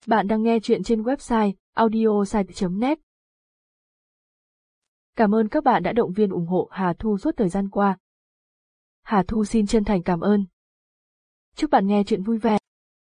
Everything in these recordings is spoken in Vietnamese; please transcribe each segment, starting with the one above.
Bạn đang nghe chuyện trên website audiosite.net. Cảm ơn các bạn đã động viên ủng hộ Hà Thu suốt thời gian qua. Hà Thu xin chân thành cảm ơn. Chúc bạn nghe chuyện vui vẻ.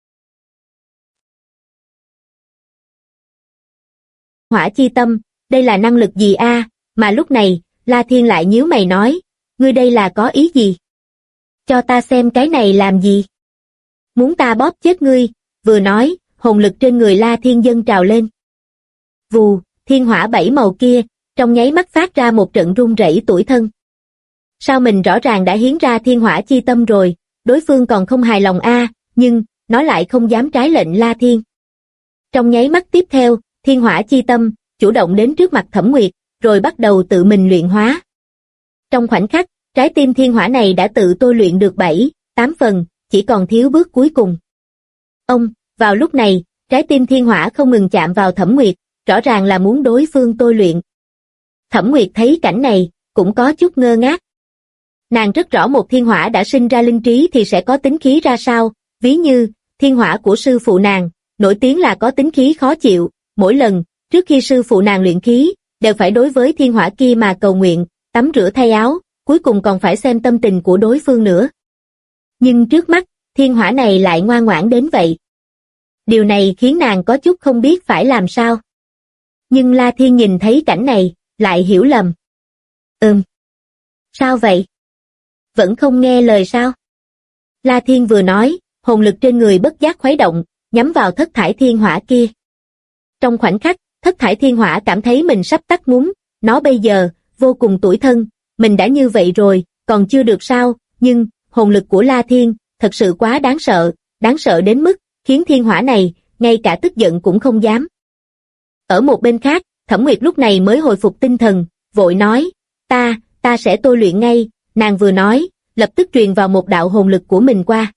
Hỏa chi tâm, đây là năng lực gì a? Mà lúc này, La Thiên lại nhíu mày nói, ngươi đây là có ý gì? Cho ta xem cái này làm gì? Muốn ta bóp chết ngươi? Vừa nói, hồn lực trên người La Thiên dâng trào lên. Vù, thiên hỏa bảy màu kia, trong nháy mắt phát ra một trận rung rẩy tủi thân. Sao mình rõ ràng đã hiến ra thiên hỏa chi tâm rồi, đối phương còn không hài lòng a, nhưng, nó lại không dám trái lệnh La Thiên. Trong nháy mắt tiếp theo, thiên hỏa chi tâm, chủ động đến trước mặt Thẩm Nguyệt, rồi bắt đầu tự mình luyện hóa. Trong khoảnh khắc, trái tim thiên hỏa này đã tự tôi luyện được 7, 8 phần, chỉ còn thiếu bước cuối cùng. Vào lúc này, trái tim thiên hỏa không ngừng chạm vào Thẩm Nguyệt, rõ ràng là muốn đối phương tôi luyện. Thẩm Nguyệt thấy cảnh này, cũng có chút ngơ ngác. Nàng rất rõ một thiên hỏa đã sinh ra linh trí thì sẽ có tính khí ra sao, ví như, thiên hỏa của sư phụ nàng, nổi tiếng là có tính khí khó chịu, mỗi lần, trước khi sư phụ nàng luyện khí, đều phải đối với thiên hỏa kia mà cầu nguyện, tắm rửa thay áo, cuối cùng còn phải xem tâm tình của đối phương nữa. Nhưng trước mắt, thiên hỏa này lại ngoan ngoãn đến vậy. Điều này khiến nàng có chút không biết phải làm sao. Nhưng La Thiên nhìn thấy cảnh này, lại hiểu lầm. Sao vậy? Vẫn không nghe lời sao? La Thiên vừa nói, hồn lực trên người bất giác khuấy động, nhắm vào thất thải thiên hỏa kia. Trong khoảnh khắc, thất thải thiên hỏa cảm thấy mình sắp tắt ngúm, nó bây giờ, vô cùng tủi thân, mình đã như vậy rồi, còn chưa được sao, nhưng, hồn lực của La Thiên, thật sự quá đáng sợ đến mức, khiến thiên hỏa này, ngay cả tức giận cũng không dám. Ở một bên khác, Thẩm Nguyệt lúc này mới hồi phục tinh thần, vội nói, ta sẽ tôi luyện ngay, nàng vừa nói, lập tức truyền vào một đạo hồn lực của mình qua.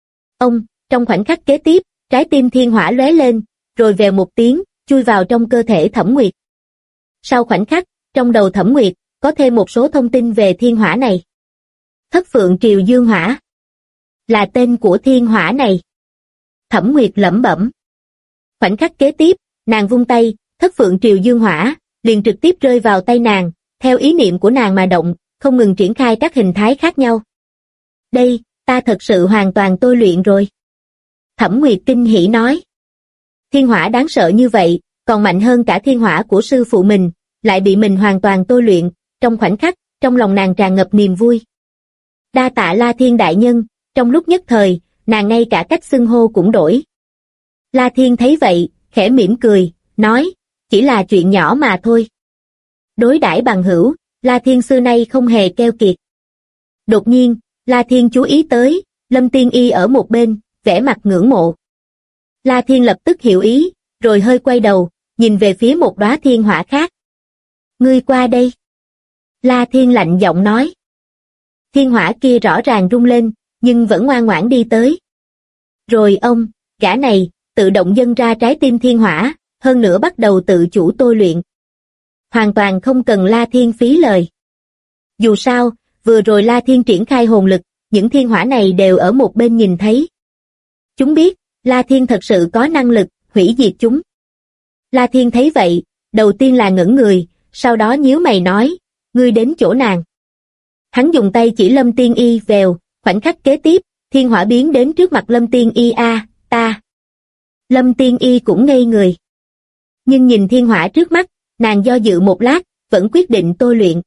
Trong khoảnh khắc kế tiếp, trái tim thiên hỏa lóe lên, rồi vèo một tiếng, chui vào trong cơ thể Thẩm Nguyệt. Sau khoảnh khắc, trong đầu Thẩm Nguyệt, có thêm một số thông tin về thiên hỏa này. Thất Phượng Triều Dương Hỏa là tên của thiên hỏa này. Thẩm Nguyệt lẩm bẩm. Khoảnh khắc kế tiếp, nàng vung tay, Thất Phượng Triều Dương Hỏa liền trực tiếp rơi vào tay nàng, theo ý niệm của nàng mà động, không ngừng triển khai các hình thái khác nhau. Đây, ta thật sự hoàn toàn tôi luyện rồi. Thẩm Nguyệt kinh hỉ nói. Thiên hỏa đáng sợ như vậy, còn mạnh hơn cả thiên hỏa của sư phụ mình, lại bị mình hoàn toàn tôi luyện, trong khoảnh khắc, trong lòng nàng tràn ngập niềm vui. Đa tạ La Thiên đại nhân, trong lúc nhất thời, nàng ngay cả cách xưng hô cũng đổi. La Thiên thấy vậy, khẽ mỉm cười, nói, chỉ là chuyện nhỏ mà thôi. Đối đãi bằng hữu, La Thiên xưa nay không hề keo kiệt. Đột nhiên, La Thiên chú ý tới, Lâm Tiên Y ở một bên, vẻ mặt ngưỡng mộ. La Thiên lập tức hiểu ý, rồi hơi quay đầu, nhìn về phía một đóa thiên hỏa khác. Ngươi qua đây. La Thiên lạnh giọng nói. Thiên hỏa kia rõ ràng rung lên, nhưng vẫn ngoan ngoãn đi tới. Rồi gã này, tự động dâng ra trái tim thiên hỏa, hơn nữa bắt đầu tự chủ tôi luyện. Hoàn toàn không cần La Thiên phí lời. Dù sao, vừa rồi La Thiên triển khai hồn lực, những thiên hỏa này đều ở một bên nhìn thấy. Chúng biết, La Thiên thật sự có năng lực, hủy diệt chúng. La Thiên thấy vậy, đầu tiên là ngẩn người, sau đó nhíu mày nói, ngươi đến chỗ nàng. Hắn dùng tay chỉ Lâm Tiên Y vèo, khoảnh khắc kế tiếp, thiên hỏa biến đến trước mặt Lâm Tiên Y ta. Lâm Tiên Y cũng ngây người. Nhưng nhìn thiên hỏa trước mắt, nàng do dự một lát, vẫn quyết định tôi luyện.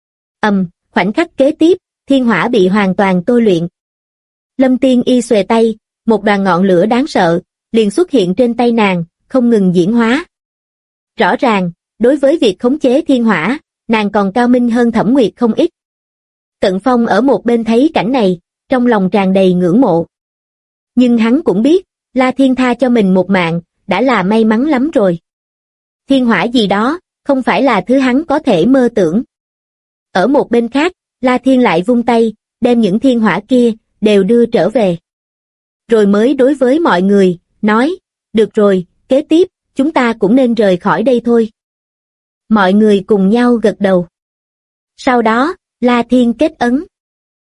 Khoảnh khắc kế tiếp, thiên hỏa bị hoàn toàn tôi luyện. Lâm Tiên Y xuề tay, một đoàn ngọn lửa đáng sợ, liền xuất hiện trên tay nàng, không ngừng diễn hóa. Rõ ràng, đối với việc khống chế thiên hỏa, nàng còn cao minh hơn Thẩm Nguyệt không ít. Cận Phong ở một bên thấy cảnh này, trong lòng tràn đầy ngưỡng mộ. Nhưng hắn cũng biết, La Thiên tha cho mình một mạng, đã là may mắn lắm rồi. Thiên hỏa gì đó, không phải là thứ hắn có thể mơ tưởng. Ở một bên khác, La Thiên lại vung tay, đem những thiên hỏa kia, đều đưa trở về. Rồi mới đối với mọi người, nói, được rồi, kế tiếp, chúng ta cũng nên rời khỏi đây thôi. Mọi người cùng nhau gật đầu. Sau đó, La Thiên kết ấn.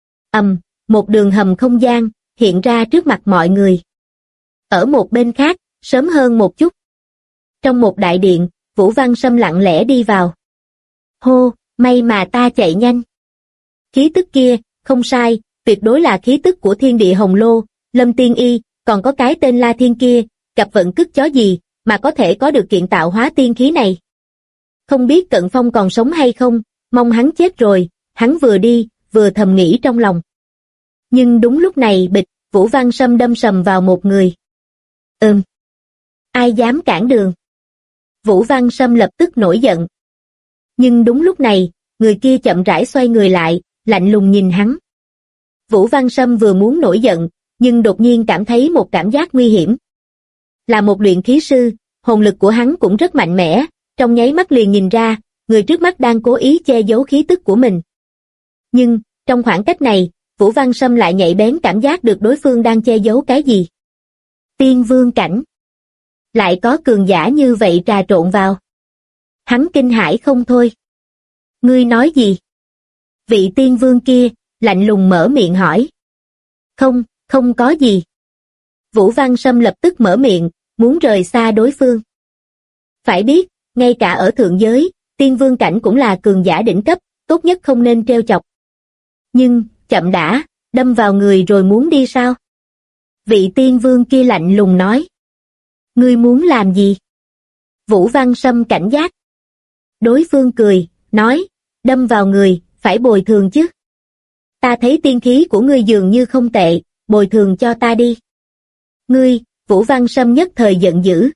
Một đường hầm không gian, hiện ra trước mặt mọi người. Ở một bên khác, sớm hơn một chút. Trong một đại điện, Vũ Văn Sâm lặng lẽ đi vào. Hô, may mà ta chạy nhanh. Khí tức kia, không sai, tuyệt đối là khí tức của thiên địa hồng lô, Lâm Tiên Y, còn có cái tên La Thiên kia, cặp vận cứt chó gì, mà có thể có được kiện tạo hóa tiên khí này. Không biết Cận Phong còn sống hay không, mong hắn chết rồi, hắn vừa đi, vừa thầm nghĩ trong lòng. Nhưng đúng lúc này bịch, Vũ Văn Sâm đâm sầm vào một người. Ai dám cản đường? Vũ Văn Sâm lập tức nổi giận. Nhưng đúng lúc này, người kia chậm rãi xoay người lại, lạnh lùng nhìn hắn. Vũ Văn Sâm vừa muốn nổi giận, nhưng đột nhiên cảm thấy một cảm giác nguy hiểm. Là một luyện khí sư, hồn lực của hắn cũng rất mạnh mẽ, trong nháy mắt liền nhìn ra, người trước mắt đang cố ý che giấu khí tức của mình. Nhưng, trong khoảng cách này, Vũ Văn Sâm lại nhạy bén cảm giác được đối phương đang che giấu cái gì. Tiên vương cảnh. Lại có cường giả như vậy trà trộn vào. Hắn kinh hãi không thôi. Ngươi nói gì? Vị tiên vương kia, lạnh lùng mở miệng hỏi. Không có gì. Vũ Văn Sâm lập tức mở miệng, muốn rời xa đối phương. Phải biết, ngay cả ở thượng giới, tiên vương cảnh cũng là cường giả đỉnh cấp, tốt nhất không nên trêu chọc. Nhưng, chậm đã, đâm vào người rồi muốn đi sao? Vị tiên vương kia lạnh lùng nói. Ngươi muốn làm gì? Vũ Văn Sâm cảnh giác. Đối phương cười, nói, đâm vào người, phải bồi thường chứ. Ta thấy tiên khí của ngươi dường như không tệ, bồi thường cho ta đi. Ngươi, Vũ Văn Sâm nhất thời giận dữ.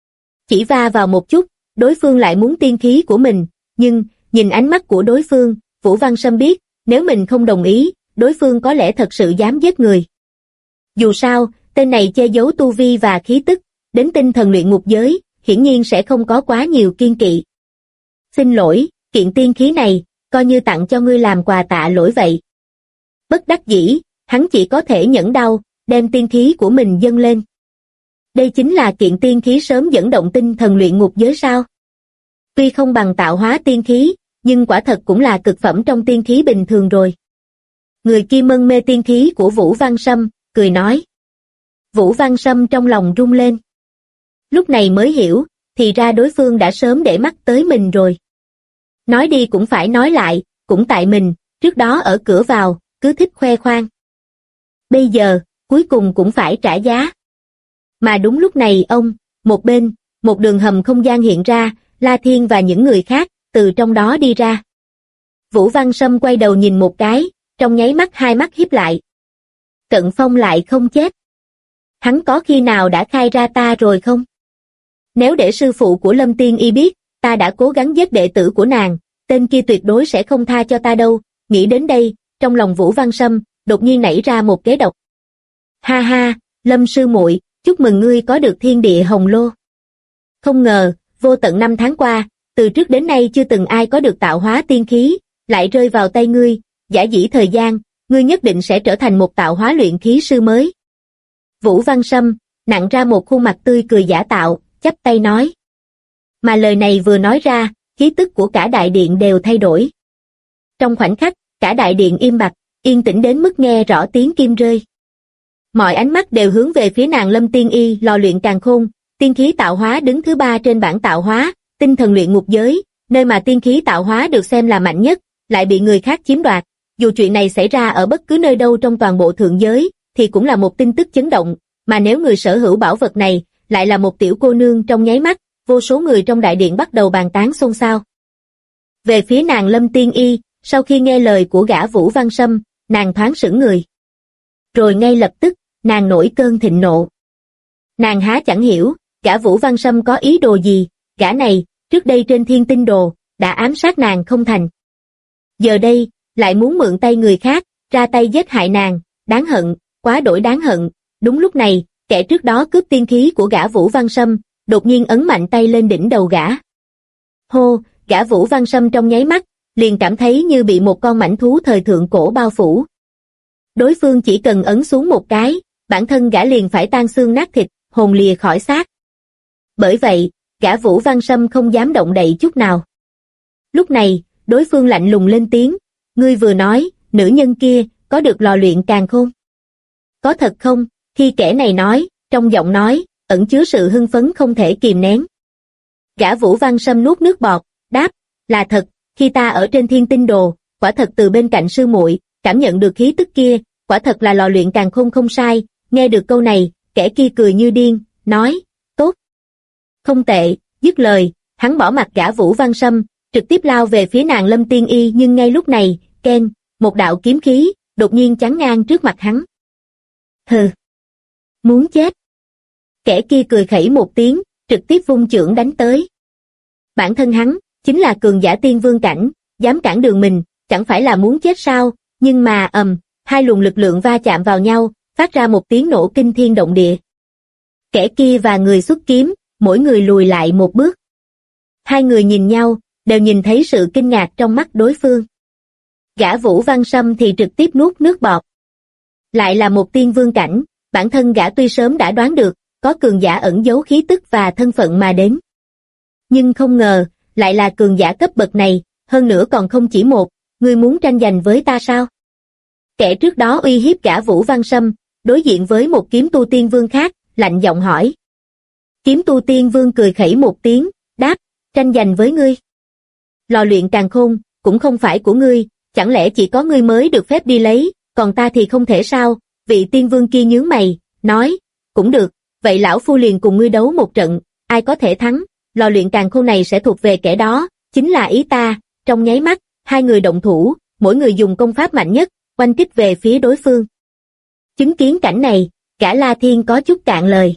Chỉ va vào một chút, đối phương lại muốn tiên khí của mình, nhưng, nhìn ánh mắt của đối phương, Vũ Văn Sâm biết, nếu mình không đồng ý, đối phương có lẽ thật sự dám giết người. Dù sao, tên này che giấu tu vi và khí tức, đến tinh thần luyện ngục giới, hiển nhiên sẽ không có quá nhiều kiên kỵ. Xin lỗi, kiện tiên khí này, coi như tặng cho ngươi làm quà tạ lỗi vậy. Bất đắc dĩ, hắn chỉ có thể nhẫn đau, đem tiên khí của mình dâng lên. Đây chính là kiện tiên khí sớm dẫn động tinh thần luyện ngục giới sao? Tuy không bằng tạo hóa tiên khí, nhưng quả thật cũng là cực phẩm trong tiên khí bình thường rồi. Người kia mân mê tiên khí của Vũ Văn Sâm, cười nói. Vũ Văn Sâm trong lòng rung lên. Lúc này mới hiểu, thì ra đối phương đã sớm để mắt tới mình rồi. Nói đi cũng phải nói lại, cũng tại mình, trước đó ở cửa vào, cứ thích khoe khoang. Bây giờ, cuối cùng cũng phải trả giá. Mà đúng lúc này một bên, một đường hầm không gian hiện ra, La Thiên và những người khác, từ trong đó đi ra. Vũ Văn Sâm quay đầu nhìn một cái, trong nháy mắt hai mắt híp lại. Cận Phong lại không chết. Hắn có khi nào đã khai ra ta rồi không? Nếu để sư phụ của Lâm Tiên Y biết, ta đã cố gắng giết đệ tử của nàng, tên kia tuyệt đối sẽ không tha cho ta đâu. Nghĩ đến đây, trong lòng Vũ Văn Sâm, đột nhiên nảy ra một kế độc. Ha ha, Lâm sư muội, chúc mừng ngươi có được thiên địa hồng lô. Không ngờ, vô tận 5 tháng qua, từ trước đến nay chưa từng ai có được tạo hóa tiên khí, lại rơi vào tay ngươi, giả dĩ thời gian, ngươi nhất định sẽ trở thành một tạo hóa luyện khí sư mới. Vũ Văn Sâm, nặn ra một khuôn mặt tươi cười giả tạo, chắp tay nói. Mà lời này vừa nói ra, khí tức của cả đại điện đều thay đổi. Trong khoảnh khắc, cả đại điện im bặt, yên tĩnh đến mức nghe rõ tiếng kim rơi. Mọi ánh mắt đều hướng về phía nàng Lâm Tiên Y, lò luyện càn khôn, tiên khí tạo hóa đứng thứ 3 trên bảng tạo hóa, tinh thần luyện ngục giới, nơi mà tiên khí tạo hóa được xem là mạnh nhất, lại bị người khác chiếm đoạt. Dù chuyện này xảy ra ở bất cứ nơi đâu trong toàn bộ thượng giới, thì cũng là một tin tức chấn động, mà nếu người sở hữu bảo vật này, lại là một tiểu cô nương, trong nháy mắt, vô số người trong đại điện bắt đầu bàn tán xôn xao. Về phía nàng Lâm Tiên Y, sau khi nghe lời của gã Vũ Văn Sâm, nàng thoáng sững người. Rồi ngay lập tức, nàng nổi cơn thịnh nộ. Nàng há chẳng hiểu, gã Vũ Văn Sâm có ý đồ gì, gã này, trước đây trên Thiên Tinh Đồ, đã ám sát nàng không thành. Giờ đây, lại muốn mượn tay người khác, ra tay giết hại nàng, đáng hận, quá đổi đáng hận. Đúng lúc này, kẻ trước đó cướp tiên khí của gã Vũ Văn Sâm, đột nhiên ấn mạnh tay lên đỉnh đầu gã. Hô, gã Vũ Văn Sâm trong nháy mắt, liền cảm thấy như bị một con mãnh thú thời thượng cổ bao phủ. Đối phương chỉ cần ấn xuống một cái, bản thân gã liền phải tan xương nát thịt, hồn lìa khỏi xác. Bởi vậy, gã Vũ Văn Sâm không dám động đậy chút nào. Lúc này, đối phương lạnh lùng lên tiếng, ngươi vừa nói, nữ nhân kia, có được lò luyện càn khôn. Có thật không? Khi kẻ này nói, trong giọng nói, ẩn chứa sự hưng phấn không thể kìm nén. Gã Vũ Văn Sâm nuốt nước bọt, đáp, là thật, khi ta ở trên Thiên Tinh Đồ, quả thật từ bên cạnh sư muội cảm nhận được khí tức kia, quả thật là lò luyện càn khôn không sai. Nghe được câu này, kẻ kia cười như điên, nói, tốt, không tệ. Dứt lời, hắn bỏ mặc gã Vũ Văn Sâm, trực tiếp lao về phía nàng Lâm Tiên Y, nhưng ngay lúc này, keng, một đạo kiếm khí đột nhiên chắn ngang trước mặt hắn. Hừ, muốn chết. Kẻ kia cười khẩy một tiếng, trực tiếp vung chưởng đánh tới. Bản thân hắn chính là cường giả tiên vương cảnh, dám cản đường mình, chẳng phải là muốn chết sao? Nhưng mà hai luồng lực lượng va chạm vào nhau, phát ra một tiếng nổ kinh thiên động địa. Kẻ kia và người xuất kiếm, mỗi người lùi lại một bước. Hai người nhìn nhau, đều nhìn thấy sự kinh ngạc trong mắt đối phương. Gã Vũ Văn Sâm thì trực tiếp nuốt nước bọt. Lại là một tiên vương cảnh, bản thân gã tuy sớm đã đoán được, có cường giả ẩn giấu khí tức và thân phận mà đến. Nhưng không ngờ, lại là cường giả cấp bậc này, hơn nữa còn không chỉ một, ngươi muốn tranh giành với ta sao? Kẻ trước đó uy hiếp gã Vũ Văn Sâm, đối diện với một kiếm tu tiên vương khác, lạnh giọng hỏi. Kiếm tu tiên vương cười khẩy một tiếng, đáp, tranh giành với ngươi. Lò luyện càn khôn, cũng không phải của ngươi, chẳng lẽ chỉ có ngươi mới được phép đi lấy, còn ta thì không thể sao? Vị tiên vương kia nhướng mày, nói, cũng được, vậy lão phu liền cùng ngươi đấu một trận, ai có thể thắng, lò luyện càn khôn này sẽ thuộc về kẻ đó, chính là ý ta. Trong nháy mắt, hai người động thủ, mỗi người dùng công pháp mạnh nhất, oanh kích về phía đối phương. Chứng kiến cảnh này, cả La Thiên có chút cạn lời.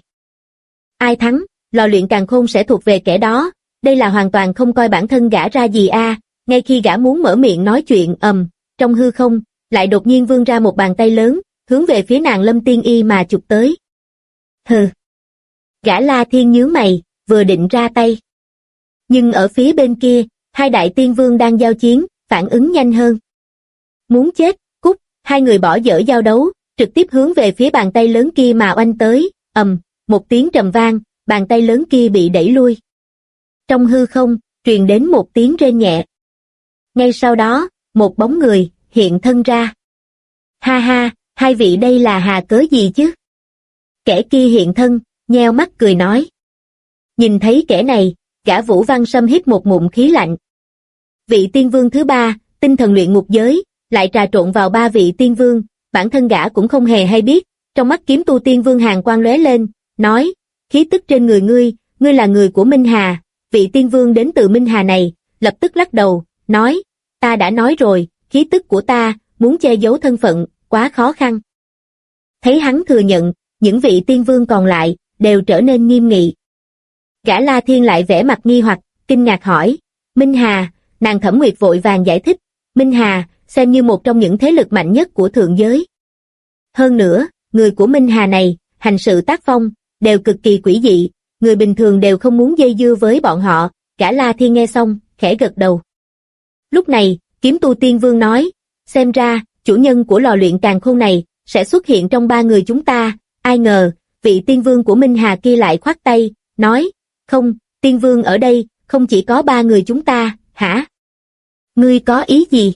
Ai thắng, lò luyện càn khôn sẽ thuộc về kẻ đó, đây là hoàn toàn không coi bản thân gã ra gì a. Ngay khi gã muốn mở miệng nói chuyện trong hư không, lại đột nhiên vươn ra một bàn tay lớn, hướng về phía nàng Lâm Tiên Y mà chụp tới. Hừ. Gã La Thiên nhướng mày, vừa định ra tay. Nhưng ở phía bên kia, hai đại tiên vương đang giao chiến, phản ứng nhanh hơn. Muốn chết, cút, hai người bỏ dở giao đấu, trực tiếp hướng về phía bàn tay lớn kia mà oanh tới, một tiếng trầm vang, bàn tay lớn kia bị đẩy lui. Trong hư không, truyền đến một tiếng rên nhẹ. Ngay sau đó, một bóng người hiện thân ra. Ha ha, hai vị đây là hà cớ gì chứ? Kẻ kia hiện thân, nheo mắt cười nói. Nhìn thấy kẻ này, gã Vũ Văn Sâm hít một ngụm khí lạnh. Vị tiên vương thứ ba, tinh thần luyện ngục giới, lại trà trộn vào ba vị tiên vương, bản thân gã cũng không hề hay biết. Trong mắt kiếm tu tiên vương hàn quang lóe lên, nói, khí tức trên người ngươi là người của Minh Hà. Vị tiên vương đến từ Minh Hà này, lập tức lắc đầu, nói, ta đã nói rồi, khí tức của ta, muốn che giấu thân phận, quá khó khăn. Thấy hắn thừa nhận, những vị tiên vương còn lại, đều trở nên nghiêm nghị. Gã La Thiên lại vẻ mặt nghi hoặc, kinh ngạc hỏi, Minh Hà, nàng Thẩm Nguyệt vội vàng giải thích, Minh Hà, xem như một trong những thế lực mạnh nhất của thượng giới. Hơn nữa, người của Minh Hà này, hành sự tác phong, đều cực kỳ quỷ dị, người bình thường đều không muốn dây dưa với bọn họ. Gã La Thiên nghe xong, khẽ gật đầu. Lúc này, kiếm tu tiên vương nói, xem ra, chủ nhân của lò luyện càn khôn này, sẽ xuất hiện trong ba người chúng ta. Ai ngờ, vị tiên vương của Minh Hà kia lại khoát tay, nói, không, tiên vương ở đây, không chỉ có ba người chúng ta, hả? Ngươi có ý gì?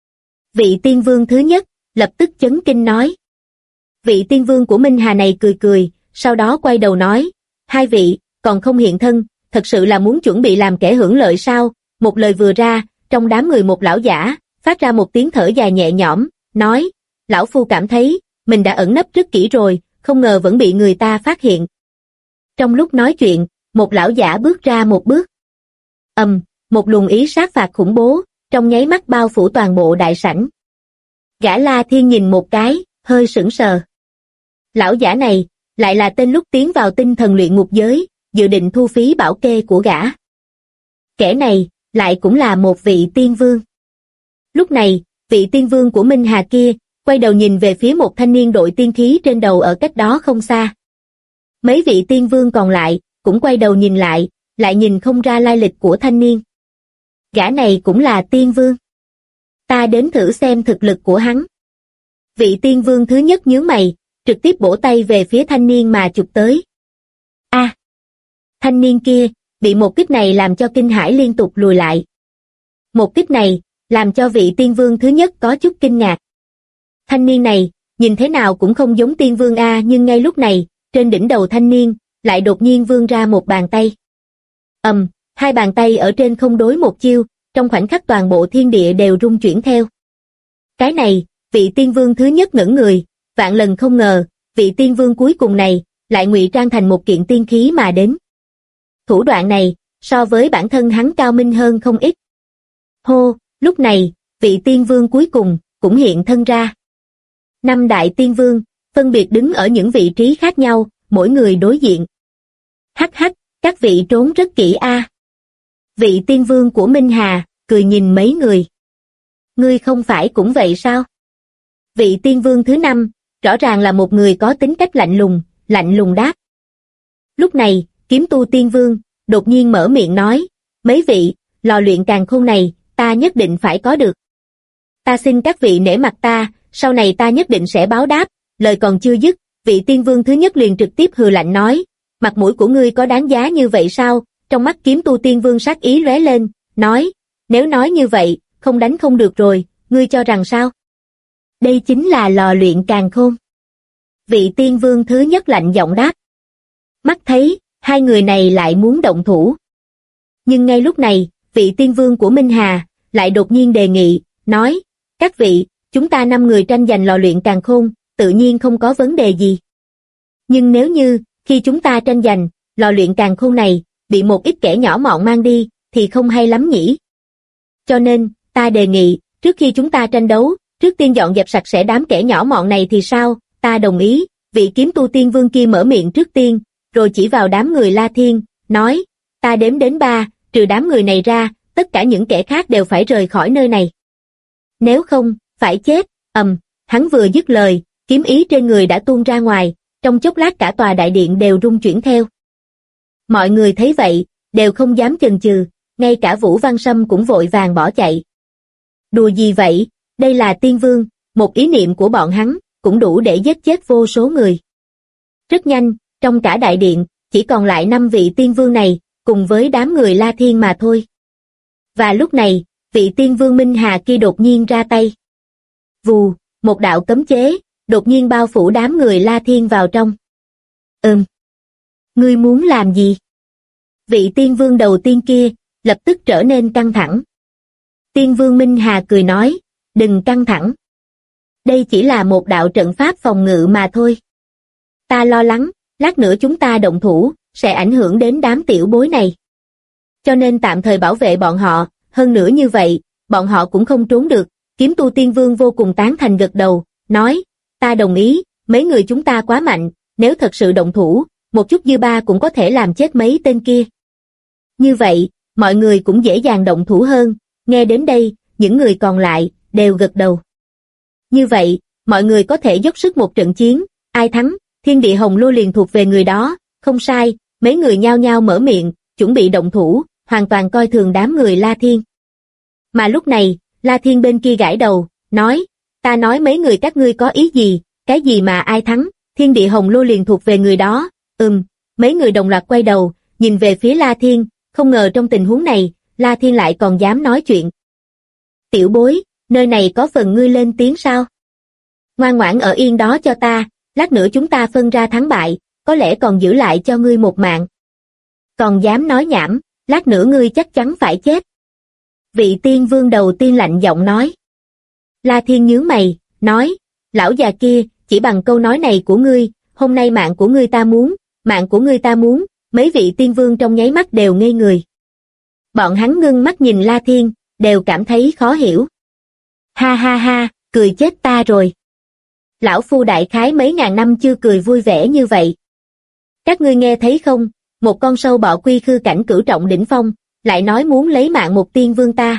Vị tiên vương thứ nhất, lập tức chấn kinh nói. Vị tiên vương của Minh Hà này cười cười, sau đó quay đầu nói, hai vị, còn không hiện thân, thật sự là muốn chuẩn bị làm kẻ hưởng lợi sao? Một lời vừa ra, trong đám người một lão giả, phát ra một tiếng thở dài nhẹ nhõm, nói, lão phu cảm thấy, mình đã ẩn nấp rất kỹ rồi, không ngờ vẫn bị người ta phát hiện. Trong lúc nói chuyện, một lão giả bước ra một bước. Một luồng ý sát phạt khủng bố, trong nháy mắt bao phủ toàn bộ đại sảnh. Gã La Thiên nhìn một cái, hơi sững sờ. Lão giả này, lại là tên lúc tiến vào tinh thần luyện ngục giới, dự định thu phí bảo kê của gã. Kẻ này, lại cũng là một vị tiên vương. Lúc này, vị tiên vương của Minh Hà kia, quay đầu nhìn về phía một thanh niên đội tiên khí trên đầu ở cách đó không xa. Mấy vị tiên vương còn lại, cũng quay đầu nhìn lại nhìn không ra lai lịch của thanh niên. Gã này cũng là tiên vương. Ta đến thử xem thực lực của hắn. Vị tiên vương thứ nhất nhướng mày, trực tiếp bổ tay về phía thanh niên mà chụp tới. A! Thanh niên kia, bị một kích này làm cho kinh hãi liên tục lùi lại. Một kích này, làm cho vị tiên vương thứ nhất có chút kinh ngạc. Thanh niên này, nhìn thế nào cũng không giống tiên vương A, nhưng ngay lúc này, trên đỉnh đầu thanh niên, lại đột nhiên vươn ra một bàn tay. Hai bàn tay ở trên không đối một chiêu, trong khoảnh khắc toàn bộ thiên địa đều rung chuyển theo. Cái này, vị tiên vương thứ nhất ngẩn người, vạn lần không ngờ, vị tiên vương cuối cùng này, lại ngụy trang thành một kiện tiên khí mà đến. Thủ đoạn này, so với bản thân hắn cao minh hơn không ít. Hô, lúc này, vị tiên vương cuối cùng, cũng hiện thân ra. 5 đại tiên vương, phân biệt đứng ở những vị trí khác nhau, mỗi người đối diện. Hắc hắc, các vị trốn rất kỹ a. Vị tiên vương của Minh Hà, cười nhìn mấy người. Ngươi không phải cũng vậy sao? Vị tiên vương thứ 5, rõ ràng là một người có tính cách lạnh lùng đáp. Lúc này, kiếm tu tiên vương, đột nhiên mở miệng nói, mấy vị, lò luyện càn khôn này, ta nhất định phải có được. Ta xin các vị nể mặt ta, sau này ta nhất định sẽ báo đáp. Lời còn chưa dứt, vị tiên vương thứ nhất liền trực tiếp hừ lạnh nói, mặt mũi của ngươi có đáng giá như vậy sao? Trong mắt kiếm tu tiên vương sát ý lóe lên, nói, nếu nói như vậy, không đánh không được rồi, ngươi cho rằng sao? Đây chính là lò luyện càn khôn. Vị tiên vương thứ nhất lạnh giọng đáp. Mắt thấy, hai người này lại muốn động thủ. Nhưng ngay lúc này, vị tiên vương của Minh Hà, lại đột nhiên đề nghị, nói, các vị, chúng ta 5 người tranh giành lò luyện càn khôn, tự nhiên không có vấn đề gì. Nhưng nếu như, khi chúng ta tranh giành, lò luyện càn khôn này, bị một ít kẻ nhỏ mọn mang đi, thì không hay lắm nhỉ. Cho nên, ta đề nghị, trước khi chúng ta tranh đấu, trước tiên dọn dẹp sạch sẽ đám kẻ nhỏ mọn này thì sao? Ta đồng ý. Vị kiếm tu tiên vương kia mở miệng trước tiên, rồi chỉ vào đám người La Thiên, nói, ta đếm đến 3, trừ đám người này ra, tất cả những kẻ khác đều phải rời khỏi nơi này. Nếu không, phải chết. Hắn vừa dứt lời, kiếm ý trên người đã tuôn ra ngoài, trong chốc lát cả tòa đại điện đều rung chuyển theo. Mọi người thấy vậy, đều không dám chần chừ, ngay cả Vũ Văn Sâm cũng vội vàng bỏ chạy. Đùa gì vậy, đây là tiên vương, một ý niệm của bọn hắn, cũng đủ để giết chết vô số người. Rất nhanh, trong cả đại điện, chỉ còn lại 5 vị tiên vương này, cùng với đám người La Thiên mà thôi. Và lúc này, vị tiên vương Minh Hà kia đột nhiên ra tay. Vù, một đạo cấm chế, đột nhiên bao phủ đám người La Thiên vào trong. Ngươi muốn làm gì? Vị tiên vương đầu tiên kia, lập tức trở nên căng thẳng. Tiên vương Minh Hà cười nói, đừng căng thẳng. Đây chỉ là một đạo trận pháp phòng ngự mà thôi. Ta lo lắng, lát nữa chúng ta động thủ, sẽ ảnh hưởng đến đám tiểu bối này. Cho nên tạm thời bảo vệ bọn họ, hơn nữa như vậy, bọn họ cũng không trốn được. Kiếm tu tiên vương vô cùng tán thành gật đầu, nói, ta đồng ý, mấy người chúng ta quá mạnh, nếu thật sự động thủ, một chút dư ba cũng có thể làm chết mấy tên kia. Như vậy, mọi người cũng dễ dàng động thủ hơn. Nghe đến đây, những người còn lại, đều gật đầu. Như vậy, mọi người có thể dốc sức một trận chiến, ai thắng, thiên địa hồng lô liền thuộc về người đó. Không sai, mấy người nhao nhao mở miệng, chuẩn bị động thủ, hoàn toàn coi thường đám người La Thiên. Mà lúc này, La Thiên bên kia gãi đầu, nói, ta nói mấy người các ngươi có ý gì, cái gì mà ai thắng, thiên địa hồng lô liền thuộc về người đó. Mấy người đồng loạt quay đầu, nhìn về phía La Thiên, không ngờ trong tình huống này, La Thiên lại còn dám nói chuyện. Tiểu bối, nơi này có phần ngươi lên tiếng sao? Ngoan ngoãn ở yên đó cho ta, lát nữa chúng ta phân ra thắng bại, có lẽ còn giữ lại cho ngươi một mạng. Còn dám nói nhảm, lát nữa ngươi chắc chắn phải chết. Vị tiên vương đầu tiên lạnh giọng nói. La Thiên nhướng mày, nói, lão già kia, chỉ bằng câu nói này của ngươi, hôm nay mạng của ngươi ta muốn, mạng của ngươi ta muốn, mấy vị tiên vương trong nháy mắt đều ngây người. Bọn hắn ngưng mắt nhìn La Thiên, đều cảm thấy khó hiểu. Ha ha ha, cười chết ta rồi. Lão phu đại khái mấy ngàn năm chưa cười vui vẻ như vậy. Các ngươi nghe thấy không, một con sâu bọ quy khư cảnh cửu trọng đỉnh phong, lại nói muốn lấy mạng một tiên vương ta.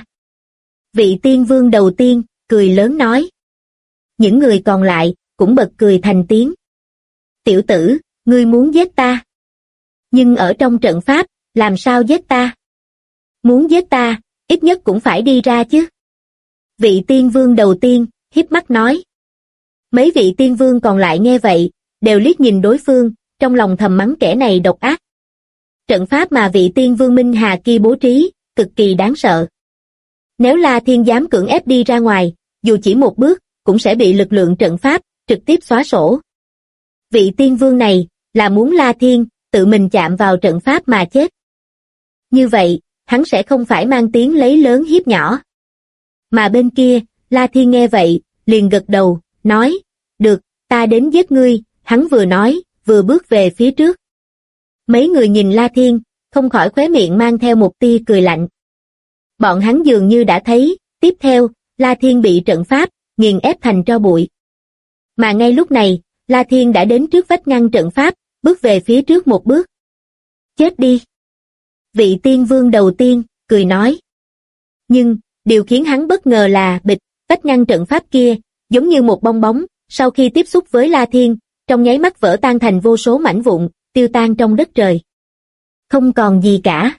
Vị tiên vương đầu tiên, cười lớn nói. Những người còn lại, cũng bật cười thành tiếng. Tiểu tử, ngươi muốn giết ta. Nhưng ở trong trận pháp, làm sao giết ta? Muốn giết ta, ít nhất cũng phải đi ra chứ. Vị tiên vương đầu tiên, híp mắt nói. Mấy vị tiên vương còn lại nghe vậy, đều liếc nhìn đối phương, trong lòng thầm mắng kẻ này độc ác. Trận pháp mà vị tiên vương Minh Hà kia bố trí, cực kỳ đáng sợ. Nếu La Thiên dám cưỡng ép đi ra ngoài, dù chỉ một bước, cũng sẽ bị lực lượng trận pháp trực tiếp xóa sổ. Vị tiên vương này, là muốn La Thiên tự mình chạm vào trận pháp mà chết. Như vậy, hắn sẽ không phải mang tiếng lấy lớn hiếp nhỏ. Mà bên kia, La Thiên nghe vậy, liền gật đầu, nói, được, ta đến giết ngươi, hắn vừa nói, vừa bước về phía trước. Mấy người nhìn La Thiên, không khỏi khóe miệng mang theo một tia cười lạnh. Bọn hắn dường như đã thấy, tiếp theo, La Thiên bị trận pháp, nghiền ép thành tro bụi. Mà ngay lúc này, La Thiên đã đến trước vách ngăn trận pháp, bước về phía trước một bước. Chết đi! Vị tiên vương đầu tiên, cười nói. Nhưng, điều khiến hắn bất ngờ là bịch, vách ngăn trận pháp kia, giống như một bong bóng, sau khi tiếp xúc với La Thiên, trong nháy mắt vỡ tan thành vô số mảnh vụn, tiêu tan trong đất trời. Không còn gì cả.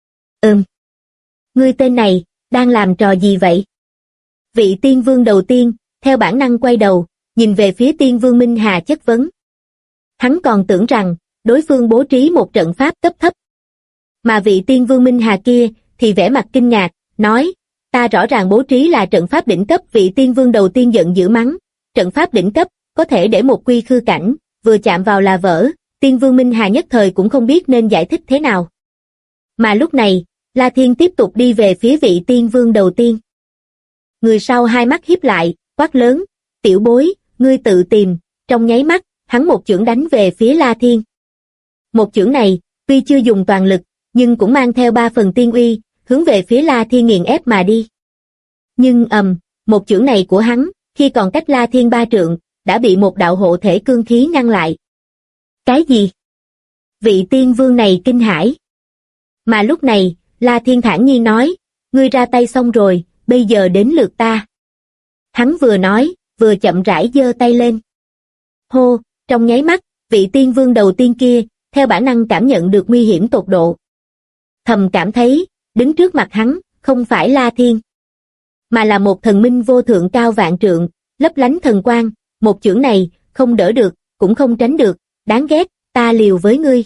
Ngươi tên này, đang làm trò gì vậy? Vị tiên vương đầu tiên, theo bản năng quay đầu, nhìn về phía tiên vương Minh Hà chất vấn. Hắn còn tưởng rằng, đối phương bố trí một trận pháp cấp thấp. Mà vị tiên vương Minh Hà kia, thì vẻ mặt kinh ngạc, nói, ta rõ ràng bố trí là trận pháp đỉnh cấp. Vị tiên vương đầu tiên giận dữ mắng, trận pháp đỉnh cấp, có thể để một quy khư cảnh, vừa chạm vào là vỡ. Tiên vương Minh Hà nhất thời cũng không biết nên giải thích thế nào. Mà lúc này, La Thiên tiếp tục đi về phía vị tiên vương đầu tiên. Người sau hai mắt híp lại, quát lớn, tiểu bối, ngươi tự tìm. Trong nháy mắt, hắn một chưởng đánh về phía La Thiên. Một chưởng này, tuy chưa dùng toàn lực, nhưng cũng mang theo 3 phần tiên uy, hướng về phía La Thiên nghiền ép mà đi. Nhưng một chưởng này của hắn, khi còn cách La Thiên 3 trượng, đã bị một đạo hộ thể cương khí ngăn lại. Cái gì? Vị tiên vương này kinh hãi. Mà lúc này, La Thiên thản nhiên nói, ngươi ra tay xong rồi, bây giờ đến lượt ta. Hắn vừa nói, vừa chậm rãi giơ tay lên. Hô, trong nháy mắt, vị tiên vương đầu tiên kia, theo bản năng cảm nhận được nguy hiểm tột độ. Thầm cảm thấy, đứng trước mặt hắn, không phải La Thiên, mà là một thần minh vô thượng cao vạn trượng, lấp lánh thần quang, một chưởng này, không đỡ được, cũng không tránh được, đáng ghét, ta liều với ngươi.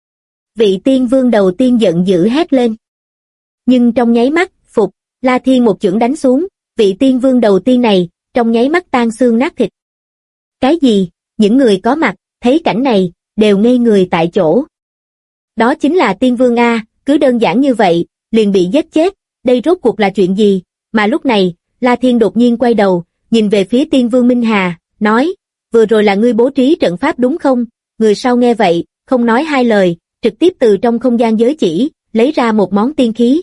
Vị tiên vương đầu tiên giận dữ hét lên. Nhưng trong nháy mắt, phục, La Thiên một chưởng đánh xuống, vị tiên vương đầu tiên này, trong nháy mắt tan xương nát thịt. Cái gì? Những người có mặt, thấy cảnh này, đều ngây người tại chỗ. Đó chính là tiên vương A, cứ đơn giản như vậy, liền bị giết chết, đây rốt cuộc là chuyện gì? Mà lúc này, La Thiên đột nhiên quay đầu, nhìn về phía tiên vương Minh Hà, nói, vừa rồi là ngươi bố trí trận pháp đúng không? Người sau nghe vậy, không nói hai lời, trực tiếp từ trong không gian giới chỉ, lấy ra một món tiên khí.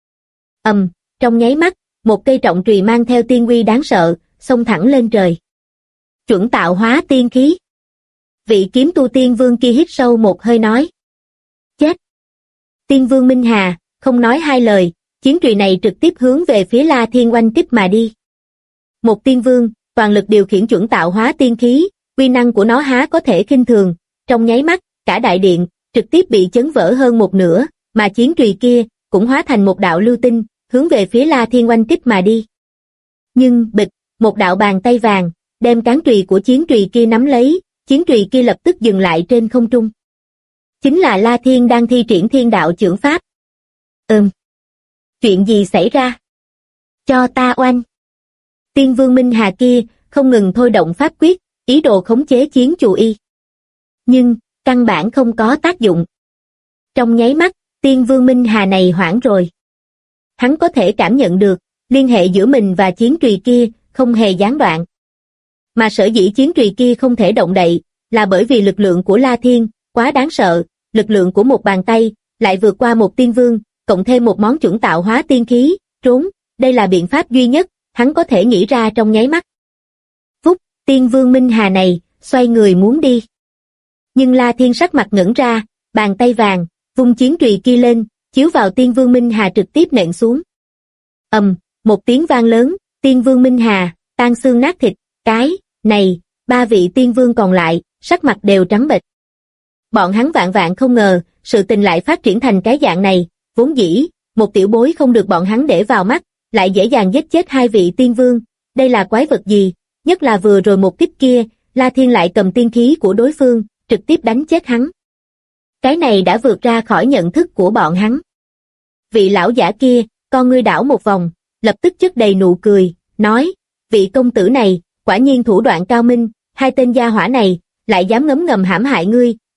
Trong nháy mắt, một cây trọng trùy mang theo tiên uy đáng sợ, xông thẳng lên trời. Chuẩn tạo hóa tiên khí. Vị kiếm tu tiên vương kia hít sâu một hơi nói. Chết! Tiên vương Minh Hà, không nói hai lời, chiến trùy này trực tiếp hướng về phía La Thiên oanh kích mà đi. Một tiên vương, toàn lực điều khiển chuẩn tạo hóa tiên khí, uy năng của nó há có thể khinh thường, trong nháy mắt, cả đại điện, trực tiếp bị chấn vỡ hơn một nửa, mà chiến trùy kia, cũng hóa thành một đạo lưu tinh, hướng về phía La Thiên oanh kích mà đi. Nhưng, bịch, một đạo bàn tay vàng, đem cán trùy của chiến trùy kia nắm lấy, chiến trùy kia lập tức dừng lại trên không trung. Chính là La Thiên đang thi triển thiên đạo chưởng pháp. Chuyện gì xảy ra? Cho ta oanh. Tiên vương Minh Hà kia, không ngừng thôi động pháp quyết, ý đồ khống chế chiến chù y. Nhưng, căn bản không có tác dụng. Trong nháy mắt, tiên vương Minh Hà này hoảng rồi. Hắn có thể cảm nhận được, liên hệ giữa mình và chiến trùy kia, không hề gián đoạn. Mà sở dĩ chiến trùy kia không thể động đậy, là bởi vì lực lượng của La Thiên, quá đáng sợ, lực lượng của một bàn tay, lại vượt qua một tiên vương, cộng thêm một món chuẩn tạo hóa tiên khí, trốn, đây là biện pháp duy nhất, hắn có thể nghĩ ra trong nháy mắt. Phúc, tiên vương Minh Hà này, xoay người muốn đi. Nhưng La Thiên sắc mặt ngẩn ra, bàn tay vàng, vung chiến trùy kia lên, chiếu vào tiên vương Minh Hà trực tiếp nện xuống. Một tiếng vang lớn, tiên vương Minh Hà, tan xương nát thịt, cái, này, 3 vị tiên vương còn lại, sắc mặt đều trắng bệch. Bọn hắn vạn vạn không ngờ, sự tình lại phát triển thành cái dạng này, vốn dĩ, một tiểu bối không được bọn hắn để vào mắt, lại dễ dàng giết chết 2 vị tiên vương, đây là quái vật gì, nhất là vừa rồi một kích kia, La Thiên lại cầm tiên khí của đối phương, trực tiếp đánh chết hắn. Cái này đã vượt ra khỏi nhận thức của bọn hắn. Vị lão giả kia, con ngươi đảo một vòng, lập tức chất đầy nụ cười, nói, vị công tử này, quả nhiên thủ đoạn cao minh, 2 tên gia hỏa này, lại dám ngấm ngầm hãm hại ngươi,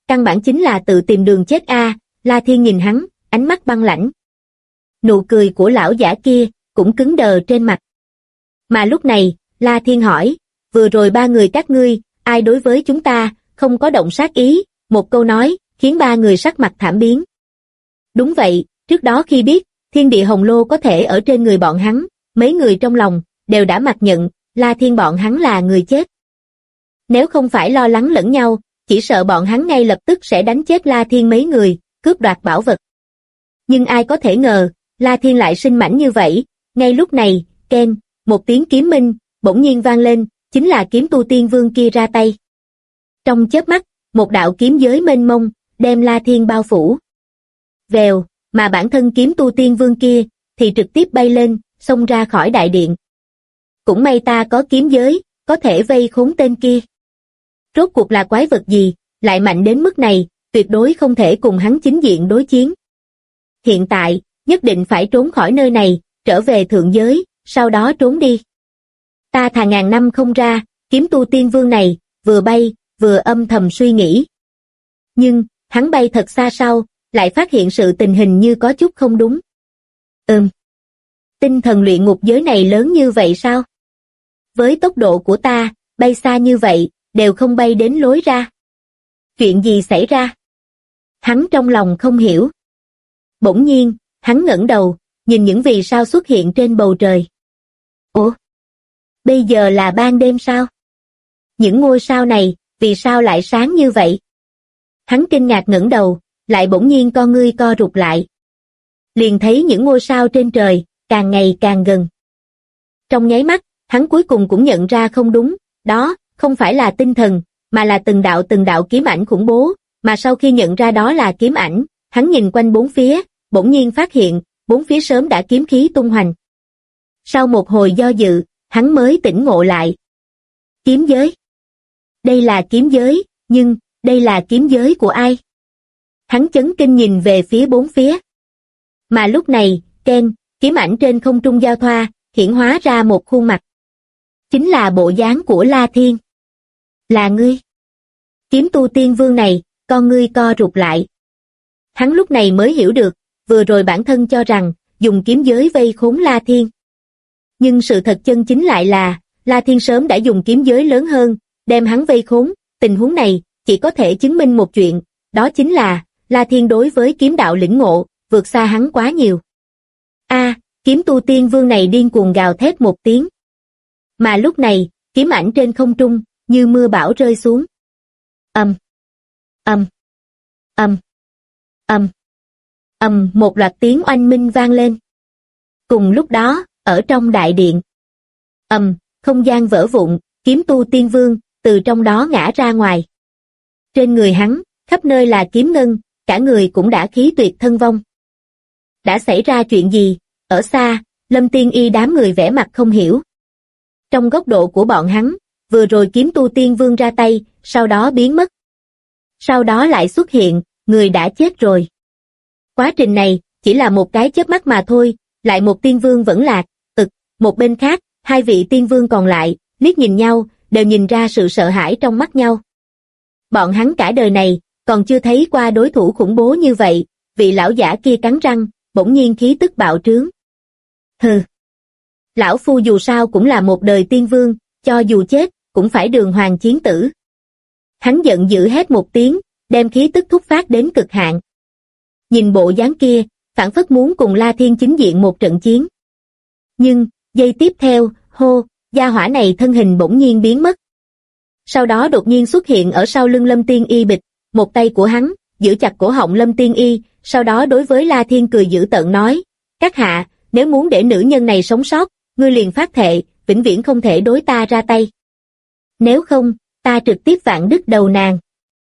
căn bản chính là tự tìm đường chết a. La Thiên nhìn hắn, ánh mắt băng lãnh. Nụ cười của lão giả kia cũng cứng đờ trên mặt. Mà lúc này, La Thiên hỏi, vừa rồi ba người các ngươi, ai đối với chúng ta không có động sát ý? Một câu nói khiến ba người sắc mặt thảm biến. Đúng vậy, trước đó khi biết thiên địa hồng lô có thể ở trên người bọn hắn, mấy người trong lòng đều đã mặc nhận La Thiên bọn hắn là người chết. Nếu không phải lo lắng lẫn nhau, chỉ sợ bọn hắn ngay lập tức sẽ đánh chết La Thiên mấy người, cướp đoạt bảo vật. Nhưng ai có thể ngờ, La Thiên lại sinh mãnh như vậy. Ngay lúc này, keng, một tiếng kiếm minh bỗng nhiên vang lên, chính là kiếm tu tiên vương kia ra tay. Trong chớp mắt, một đạo kiếm giới mênh mông đem La Thiên bao phủ. Vèo, mà bản thân kiếm tu tiên vương kia thì trực tiếp bay lên, xông ra khỏi đại điện. Cũng may ta có kiếm giới, có thể vây khốn tên kia. Rốt cuộc là quái vật gì, lại mạnh đến mức này, tuyệt đối không thể cùng hắn chính diện đối chiến. Hiện tại, nhất định phải trốn khỏi nơi này, trở về thượng giới, sau đó trốn đi. Ta thà ngàn năm không ra, kiếm tu tiên vương này, vừa bay, vừa âm thầm suy nghĩ. Nhưng, hắn bay thật xa sau, lại phát hiện sự tình hình như có chút không đúng. Tinh thần luyện ngục giới này lớn như vậy sao? Với tốc độ của ta, bay xa như vậy, đều không bay đến lối ra. Chuyện gì xảy ra? Hắn trong lòng không hiểu. Bỗng nhiên, hắn ngẩng đầu, nhìn những vì sao xuất hiện trên bầu trời. Ủa? Bây giờ là ban đêm sao? Những ngôi sao này, vì sao lại sáng như vậy? Hắn kinh ngạc ngẩng đầu, lại bỗng nhiên con ngươi co rụt lại. Liền thấy những ngôi sao trên trời, càng ngày càng gần. Trong nháy mắt, hắn cuối cùng cũng nhận ra không đúng, đó, không phải là tinh thần, mà là từng đạo kiếm ảnh khủng bố, mà sau khi nhận ra đó là kiếm ảnh, hắn nhìn quanh bốn phía, bỗng nhiên phát hiện, bốn phía sớm đã kiếm khí tung hoành. Sau một hồi do dự, hắn mới tỉnh ngộ lại. Kiếm giới. Đây là kiếm giới, nhưng, đây là kiếm giới của ai? Hắn chấn kinh nhìn về phía bốn phía. Mà lúc này, keng, kiếm ảnh trên không trung giao thoa, hiển hóa ra một khuôn mặt. Chính là bộ dáng của La Thiên. Là ngươi. Kiếm tu tiên vương này, con ngươi co rụt lại. Hắn lúc này mới hiểu được, vừa rồi bản thân cho rằng, dùng kiếm giới vây khốn La Thiên. Nhưng sự thật chân chính lại là, La Thiên sớm đã dùng kiếm giới lớn hơn, đem hắn vây khốn. Tình huống này, chỉ có thể chứng minh một chuyện, đó chính là, La Thiên đối với kiếm đạo lĩnh ngộ, vượt xa hắn quá nhiều. Kiếm tu tiên vương này điên cuồng gào thét một tiếng. Mà lúc này, kiếm ảnh trên không trung, như mưa bão rơi xuống. Một loạt tiếng oanh minh vang lên. Cùng lúc đó, ở trong đại điện. Không gian vỡ vụn, kiếm tu tiên vương, từ trong đó ngã ra ngoài. Trên người hắn, khắp nơi là kiếm ngân, cả người cũng đã khí tuyệt thân vong. Đã xảy ra chuyện gì? Ở xa, Lâm Tiên Y đám người vẻ mặt không hiểu. Trong góc độ của bọn hắn, vừa rồi kiếm tu tiên vương ra tay, sau đó biến mất. Sau đó lại xuất hiện, người đã chết rồi. Quá trình này, chỉ là một cái chớp mắt mà thôi, lại một tiên vương vẫn lạc, một bên khác, hai vị tiên vương còn lại, liếc nhìn nhau, đều nhìn ra sự sợ hãi trong mắt nhau. Bọn hắn cả đời này, còn chưa thấy qua đối thủ khủng bố như vậy, vị lão giả kia cắn răng, bỗng nhiên khí tức bạo trướng. Hừ. Lão phu dù sao cũng là một đời tiên vương, cho dù chết, cũng phải đường hoàng chiến tử. Hắn giận dữ hét một tiếng, đem khí tức thúc phát đến cực hạn. Nhìn bộ dáng kia, phảng phất muốn cùng La Thiên chính diện một trận chiến. Nhưng, giây tiếp theo, hô, gia hỏa này thân hình bỗng nhiên biến mất. Sau đó đột nhiên xuất hiện ở sau lưng Lâm Tiên Y bịch, một tay của hắn, giữ chặt cổ họng Lâm Tiên Y, sau đó đối với La Thiên cười dữ tợn nói, các hạ, nếu muốn để nữ nhân này sống sót, ngươi liền phát thệ, vĩnh viễn không thể đối ta ra tay. Nếu không, ta trực tiếp vạn đứt đầu nàng.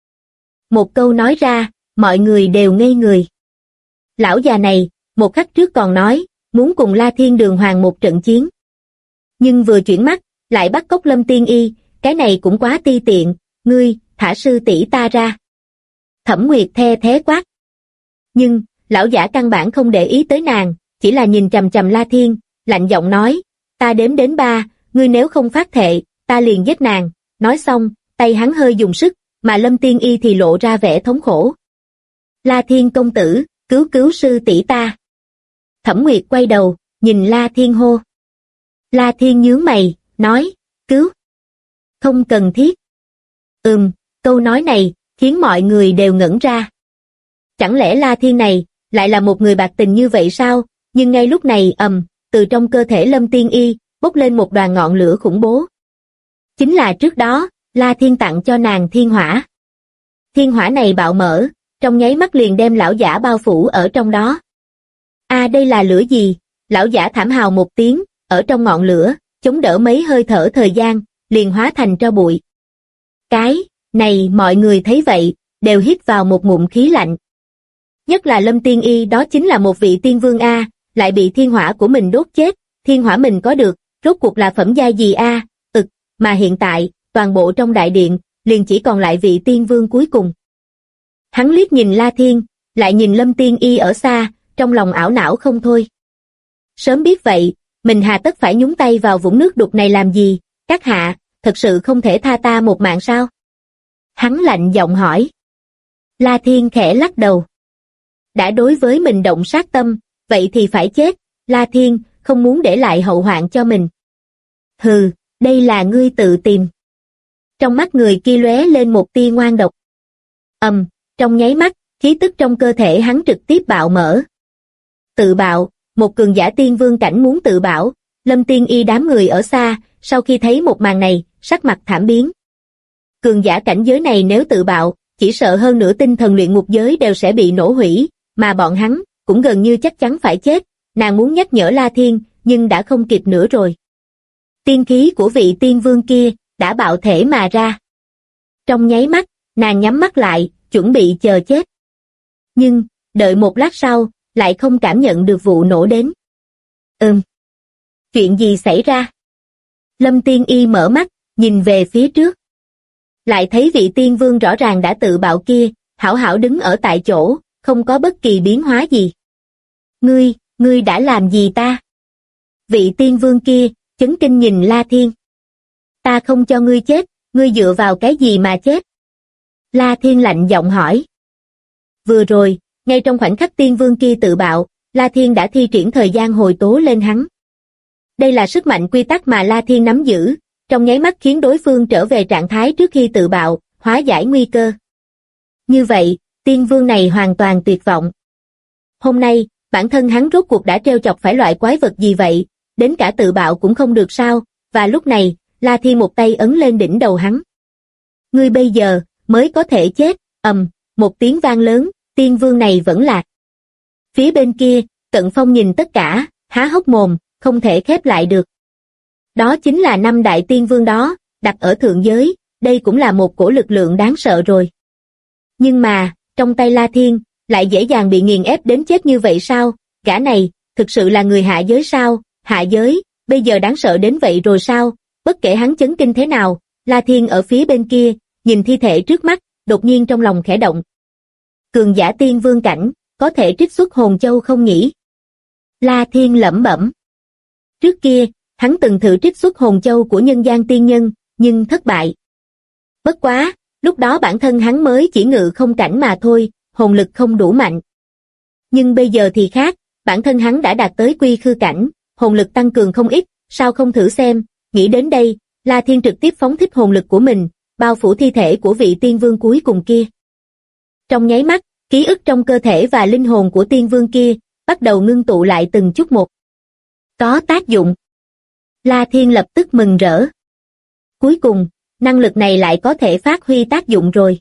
Một câu nói ra, mọi người đều ngây người. Lão già này, một khắc trước còn nói, muốn cùng La Thiên đường hoàng một trận chiến. Nhưng vừa chuyển mắt, lại bắt cóc Lâm Tiên Y, cái này cũng quá ti tiện, ngươi, thả sư tỷ ta ra. Thẩm Nguyệt the thế quát. Nhưng, lão giả căn bản không để ý tới nàng, chỉ là nhìn chằm chằm La Thiên, lạnh giọng nói, ta đếm đến 3, ngươi nếu không phát thệ, ta liền giết nàng. Nói xong, tay hắn hơi dùng sức, mà Lâm Tiên Y thì lộ ra vẻ thống khổ. La Thiên công tử, cứu cứu sư tỷ ta. Thẩm Nguyệt quay đầu, nhìn La Thiên hô. La Thiên nhướng mày, nói, cứu. Không cần thiết. Câu nói này, khiến mọi người đều ngẩn ra. Chẳng lẽ La Thiên này, lại là một người bạc tình như vậy sao? Nhưng ngay lúc này từ trong cơ thể Lâm Tiên Y, bốc lên một đoàn ngọn lửa khủng bố. Chính là trước đó, La Thiên tặng cho nàng thiên hỏa. Thiên hỏa này bạo mở, trong nháy mắt liền đem lão giả bao phủ ở trong đó. Đây là lửa gì? Lão giả thảm hào một tiếng, ở trong ngọn lửa, chống đỡ mấy hơi thở thời gian, liền hóa thành tro bụi. Cái này mọi người thấy vậy, đều hít vào một ngụm khí lạnh. Nhất là Lâm Tiên Y, đó chính là một vị tiên vương a, lại bị thiên hỏa của mình đốt chết. Thiên hỏa mình có được, rốt cuộc là phẩm giai gì a? Mà hiện tại, toàn bộ trong đại điện, liền chỉ còn lại vị tiên vương cuối cùng. Hắn liếc nhìn La Thiên, lại nhìn Lâm Tiên Y ở xa, trong lòng ảo não không thôi. Sớm biết vậy, mình hà tất phải nhúng tay vào vũng nước đục này làm gì? Các hạ, thật sự không thể tha ta một mạng sao? Hắn lạnh giọng hỏi. La Thiên khẽ lắc đầu. Đã đối với mình động sát tâm, vậy thì phải chết. La Thiên không muốn để lại hậu hoạn cho mình. Hừ, đây là ngươi tự tìm. Trong mắt người kia lóe lên một tia ngoan độc. Trong nháy mắt, khí tức trong cơ thể hắn trực tiếp bạo mở. Tự bạo, một cường giả tiên vương cảnh muốn tự bạo. Lâm Tiên Y đám người ở xa, sau khi thấy một màn này, sắc mặt thảm biến. Cường giả cảnh giới này nếu tự bạo, chỉ sợ hơn nửa tinh thần luyện ngục giới đều sẽ bị nổ hủy, mà bọn hắn cũng gần như chắc chắn phải chết. Nàng muốn nhắc nhở La Thiên, nhưng đã không kịp nữa rồi. Tiên khí của vị tiên vương kia đã bạo thể mà ra. Trong nháy mắt, nàng nhắm mắt lại, chuẩn bị chờ chết. Nhưng, đợi một lát sau, lại không cảm nhận được vụ nổ đến. Chuyện gì xảy ra? Lâm Tiên Y mở mắt, nhìn về phía trước. Lại thấy vị tiên vương rõ ràng đã tự bạo kia, hảo hảo đứng ở tại chỗ, không có bất kỳ biến hóa gì. Ngươi đã làm gì ta? Vị tiên vương kia, chấn kinh nhìn La Thiên. Ta không cho ngươi chết, ngươi dựa vào cái gì mà chết? La Thiên lạnh giọng hỏi. Vừa rồi, ngay trong khoảnh khắc tiên vương kia tự bạo, La Thiên đã thi triển thời gian hồi tố lên hắn. Đây là sức mạnh quy tắc mà La Thiên nắm giữ, trong nháy mắt khiến đối phương trở về trạng thái trước khi tự bạo, hóa giải nguy cơ. Như vậy, tiên vương này hoàn toàn tuyệt vọng. Hôm nay, bản thân hắn rốt cuộc đã trêu chọc phải loại quái vật gì vậy, đến cả tự bạo cũng không được sao? Và lúc này, La Thiên một tay ấn lên đỉnh đầu hắn. Ngươi bây giờ, mới có thể chết. Một tiếng vang lớn, tiên vương này vẫn lạc. Phía bên kia, Cận Phong nhìn tất cả, há hốc mồm, không thể khép lại được. Đó chính là 5 đại tiên vương đó, đặt ở thượng giới, đây cũng là một cổ lực lượng đáng sợ rồi. Nhưng mà, trong tay La Thiên, lại dễ dàng bị nghiền ép đến chết như vậy sao? Gã này, thực sự là người hạ giới sao? Hạ giới, bây giờ đáng sợ đến vậy rồi sao? Bất kể hắn chấn kinh thế nào, La Thiên ở phía bên kia, nhìn thi thể trước mắt, đột nhiên trong lòng khẽ động. Cường giả tiên vương cảnh, có thể trích xuất hồn châu không nhỉ? La Thiên lẩm bẩm. Trước kia, hắn từng thử trích xuất hồn châu của nhân gian tiên nhân, nhưng thất bại. Bất quá, lúc đó bản thân hắn mới chỉ ngự không cảnh mà thôi, hồn lực không đủ mạnh. Nhưng bây giờ thì khác, bản thân hắn đã đạt tới quy khư cảnh, hồn lực tăng cường không ít, sao không thử xem? Nghĩ đến đây, La Thiên trực tiếp phóng thích hồn lực của mình, bao phủ thi thể của vị tiên vương cuối cùng kia. Trong nháy mắt, ký ức trong cơ thể và linh hồn của tiên vương kia bắt đầu ngưng tụ lại từng chút một. Có tác dụng. La Thiên lập tức mừng rỡ. Cuối cùng, năng lực này lại có thể phát huy tác dụng rồi.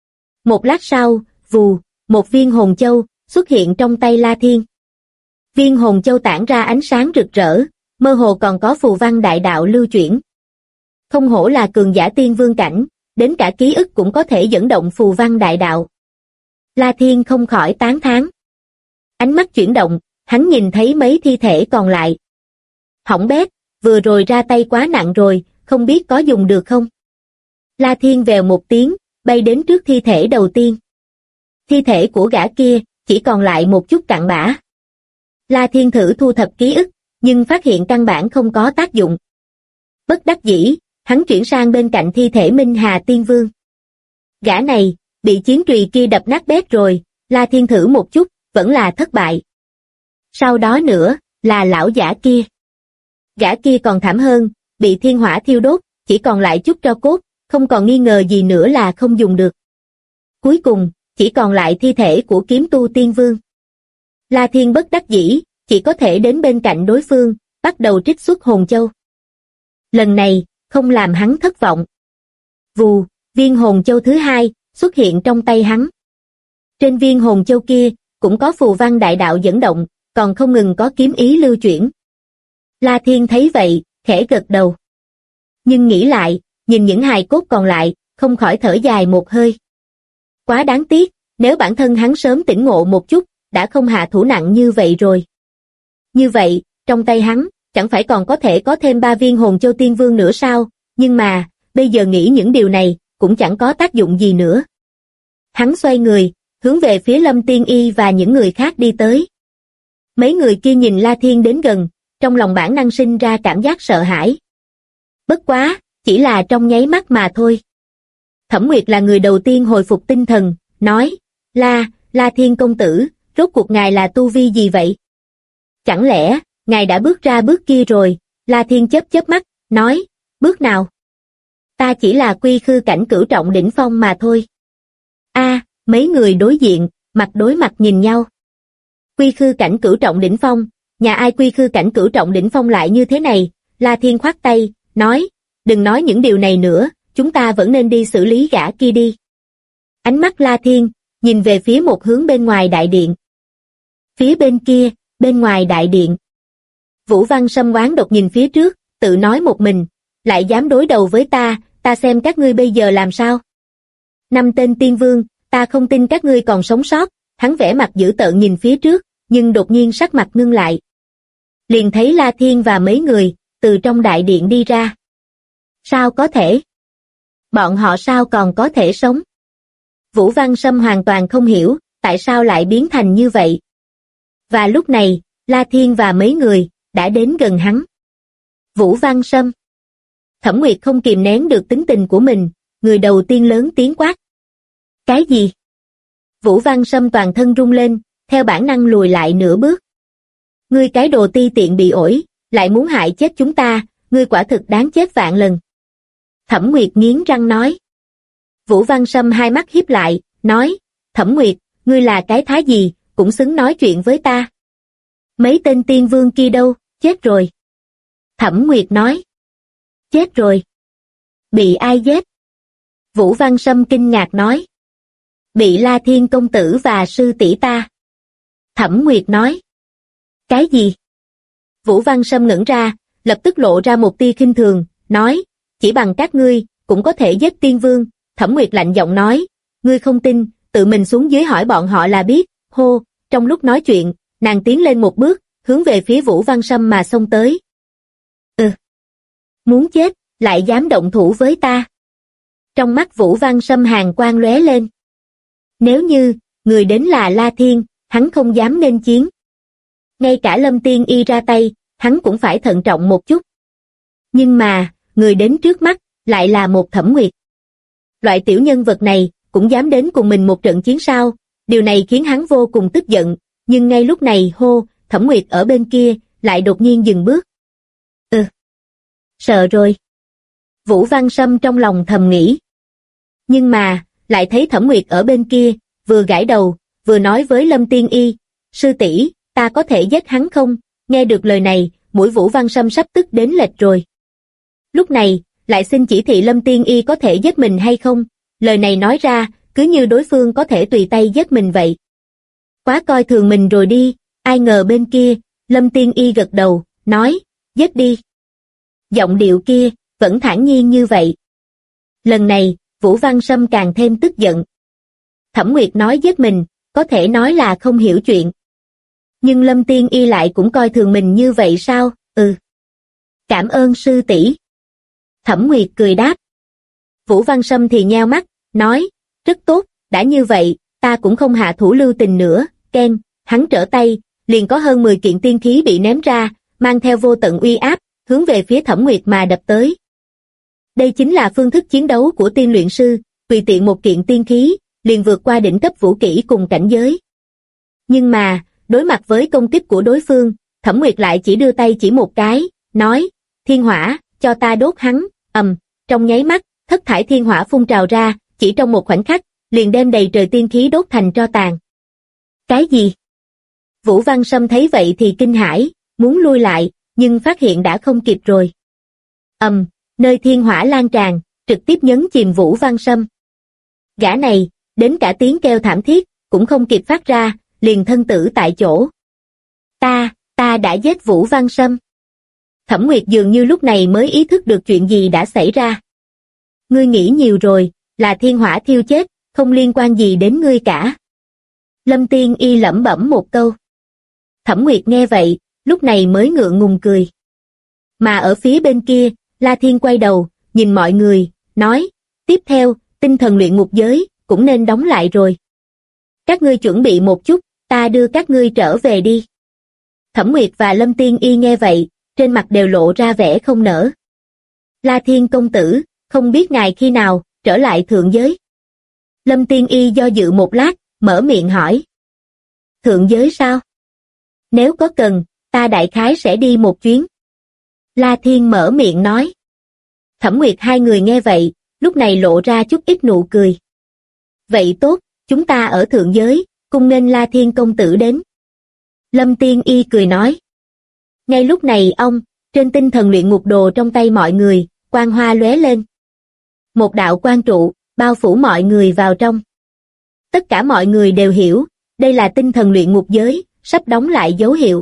Một lát sau, vù, một viên hồn châu xuất hiện trong tay La Thiên. Viên hồn châu tản ra ánh sáng rực rỡ, mơ hồ còn có phù văn đại đạo lưu chuyển. Không hổ là cường giả tiên vương cảnh, đến cả ký ức cũng có thể dẫn động phù văn đại đạo. La Thiên không khỏi tán thán. Ánh mắt chuyển động, hắn nhìn thấy mấy thi thể còn lại. Hỏng bét, vừa rồi ra tay quá nặng rồi, không biết có dùng được không? La Thiên vèo một tiếng, bay đến trước thi thể đầu tiên. Thi thể của gã kia, chỉ còn lại một chút cặn bã. La Thiên thử thu thập ký ức, nhưng phát hiện căn bản không có tác dụng. Bất đắc dĩ, hắn chuyển sang bên cạnh thi thể Minh Hà Tiên Vương. Gã này, bị chiến trùy kia đập nát bét rồi, La Thiên thử một chút, vẫn là thất bại. Sau đó nữa, là lão giả kia. Gã kia còn thảm hơn, bị thiên hỏa thiêu đốt, chỉ còn lại chút tro cốt, không còn nghi ngờ gì nữa là không dùng được. Cuối cùng, chỉ còn lại thi thể của kiếm tu tiên vương. La Thiên bất đắc dĩ, chỉ có thể đến bên cạnh đối phương, bắt đầu trích xuất hồn châu. Lần này, không làm hắn thất vọng. Vù, viên hồn châu thứ hai, xuất hiện trong tay hắn. Trên viên hồn châu kia, cũng có phù văn đại đạo dẫn động, còn không ngừng có kiếm ý lưu chuyển. La Thiên thấy vậy, khẽ gật đầu. Nhưng nghĩ lại, nhìn những hài cốt còn lại, không khỏi thở dài một hơi. Quá đáng tiếc, nếu bản thân hắn sớm tỉnh ngộ một chút, đã không hạ thủ nặng như vậy rồi. Như vậy, trong tay hắn, chẳng phải còn có thể có thêm 3 viên hồn châu tiên vương nữa sao, nhưng mà, bây giờ nghĩ những điều này, cũng chẳng có tác dụng gì nữa. Hắn xoay người, hướng về phía Lâm Tiên Y và những người khác đi tới. Mấy người kia nhìn La Thiên đến gần, trong lòng bản năng sinh ra cảm giác sợ hãi. Bất quá, chỉ là trong nháy mắt mà thôi. Thẩm Nguyệt là người đầu tiên hồi phục tinh thần, nói, La Thiên công tử, rốt cuộc ngài là tu vi gì vậy? Chẳng lẽ, ngài đã bước ra bước kia rồi? La Thiên chớp mắt, nói, bước nào? Ta chỉ là quy khư cảnh cửu trọng đỉnh phong mà thôi. Mấy người đối diện, mặt đối mặt nhìn nhau. Quy khư cảnh cửu trọng đỉnh phong, nhà ai quy khư cảnh cửu trọng đỉnh phong lại như thế này? La Thiên khoát tay, nói, đừng nói những điều này nữa, chúng ta vẫn nên đi xử lý gã kia đi. Ánh mắt La Thiên, nhìn về phía một hướng bên ngoài đại điện. Phía bên kia, bên ngoài đại điện. Vũ Văn Sâm oán độc nhìn phía trước, tự nói một mình, lại dám đối đầu với ta xem các ngươi bây giờ làm sao. 5 tên tiên vương, ta không tin các ngươi còn sống sót, hắn vẻ mặt dữ tợn nhìn phía trước, nhưng đột nhiên sắc mặt ngưng lại. Liền thấy La Thiên và mấy người, từ trong đại điện đi ra. Sao có thể? Bọn họ sao còn có thể sống? Vũ Văn Sâm hoàn toàn không hiểu, tại sao lại biến thành như vậy. Và lúc này, La Thiên và mấy người, đã đến gần hắn. Vũ Văn Sâm. Thẩm Nguyệt không kìm nén được tính tình của mình, người đầu tiên lớn tiếng quát. Cái gì? Vũ Văn Sâm toàn thân rung lên, theo bản năng lùi lại nửa bước. Ngươi cái đồ ti tiện bị ổi, lại muốn hại chết chúng ta, ngươi quả thực đáng chết vạn lần. Thẩm Nguyệt nghiến răng nói. Vũ Văn Sâm hai mắt híp lại, nói, Thẩm Nguyệt, ngươi là cái thá gì, cũng xứng nói chuyện với ta. Mấy tên tiên vương kia đâu, chết rồi. Thẩm Nguyệt nói. Chết rồi. Bị ai giết? Vũ Văn Sâm kinh ngạc nói. Bị La Thiên công tử và sư tỷ ta. Thẩm Nguyệt nói. Cái gì? Vũ Văn Sâm ngẩn ra, lập tức lộ ra một tia khinh thường, nói, chỉ bằng các ngươi, cũng có thể giết tiên vương. Thẩm Nguyệt lạnh giọng nói, ngươi không tin, tự mình xuống dưới hỏi bọn họ là biết. Hô, trong lúc nói chuyện, nàng tiến lên một bước, hướng về phía Vũ Văn Sâm mà xông tới. Muốn chết, lại dám động thủ với ta. Trong mắt Vũ Văn Sâm hàn quang lóe lên. Nếu như, người đến là La Thiên, hắn không dám nên chiến. Ngay cả Lâm Tiên Y ra tay, hắn cũng phải thận trọng một chút. Nhưng mà, người đến trước mắt, lại là một Thẩm Nguyệt. Loại tiểu nhân vật này, cũng dám đến cùng mình một trận chiến sao, điều này khiến hắn vô cùng tức giận, nhưng ngay lúc này Thẩm Nguyệt ở bên kia, lại đột nhiên dừng bước. Sợ rồi. Vũ Văn Sâm trong lòng thầm nghĩ. Nhưng mà, lại thấy Thẩm Nguyệt ở bên kia, vừa gãi đầu, vừa nói với Lâm Tiên Y, sư tỷ, ta có thể giết hắn không? Nghe được lời này, mũi Vũ Văn Sâm sắp tức đến lệch rồi. Lúc này, lại xin chỉ thị Lâm Tiên Y có thể giết mình hay không? Lời này nói ra, cứ như đối phương có thể tùy tay giết mình vậy. Quá coi thường mình rồi đi, ai ngờ bên kia, Lâm Tiên Y gật đầu, nói, giết đi. Giọng điệu kia, vẫn thản nhiên như vậy. Lần này, Vũ Văn Sâm càng thêm tức giận. Thẩm Nguyệt nói giết mình, có thể nói là không hiểu chuyện. Nhưng Lâm Tiên Y lại cũng coi thường mình như vậy sao? Cảm ơn sư tỷ. Thẩm Nguyệt cười đáp. Vũ Văn Sâm thì nheo mắt, nói, rất tốt, đã như vậy, ta cũng không hạ thủ lưu tình nữa. Ken, hắn trở tay, liền có hơn 10 kiện tiên khí bị ném ra, mang theo vô tận uy áp, hướng về phía Thẩm Nguyệt mà đập tới. Đây chính là phương thức chiến đấu của tiên luyện sư, tùy tiện một kiện tiên khí, liền vượt qua đỉnh cấp vũ kỹ cùng cảnh giới. Nhưng mà, đối mặt với công kích của đối phương, Thẩm Nguyệt lại chỉ đưa tay chỉ một cái, nói, thiên hỏa, cho ta đốt hắn, trong nháy mắt, thất thải thiên hỏa phun trào ra, chỉ trong một khoảnh khắc, liền đem đầy trời tiên khí đốt thành tro tàn. Cái gì? Vũ Văn Sâm thấy vậy thì kinh hãi, muốn lui lại, nhưng phát hiện đã không kịp rồi. Nơi thiên hỏa lan tràn, trực tiếp nhấn chìm Vũ Văn Sâm. Gã này, đến cả tiếng kêu thảm thiết, cũng không kịp phát ra, liền thân tử tại chỗ. Ta đã giết Vũ Văn Sâm. Thẩm Nguyệt dường như lúc này mới ý thức được chuyện gì đã xảy ra. Ngươi nghĩ nhiều rồi, là thiên hỏa thiêu chết, không liên quan gì đến ngươi cả. Lâm Tiên Y lẩm bẩm một câu. Thẩm Nguyệt nghe vậy, lúc này mới ngượng ngùng cười. Mà ở phía bên kia, La Thiên quay đầu, nhìn mọi người, nói, tiếp theo, tinh thần luyện ngục giới, cũng nên đóng lại rồi. Các ngươi chuẩn bị một chút, ta đưa các ngươi trở về đi. Thẩm Nguyệt và Lâm Tiên Y nghe vậy, trên mặt đều lộ ra vẻ không nỡ. La Thiên công tử, không biết ngài khi nào, trở lại thượng giới. Lâm Tiên Y do dự một lát, mở miệng hỏi. Thượng giới sao? Nếu có cần, ta đại khái sẽ đi một chuyến. La Thiên mở miệng nói. Thẩm Nguyệt hai người nghe vậy, lúc này lộ ra chút ít nụ cười. Vậy tốt, chúng ta ở thượng giới, cùng nên La Thiên công tử đến. Lâm Tiên Y cười nói. Ngay lúc này trên tinh thần luyện ngục đồ trong tay mọi người, quang hoa lóe lên. Một đạo quang trụ, bao phủ mọi người vào trong. Tất cả mọi người đều hiểu, đây là tinh thần luyện ngục giới, sắp đóng lại dấu hiệu.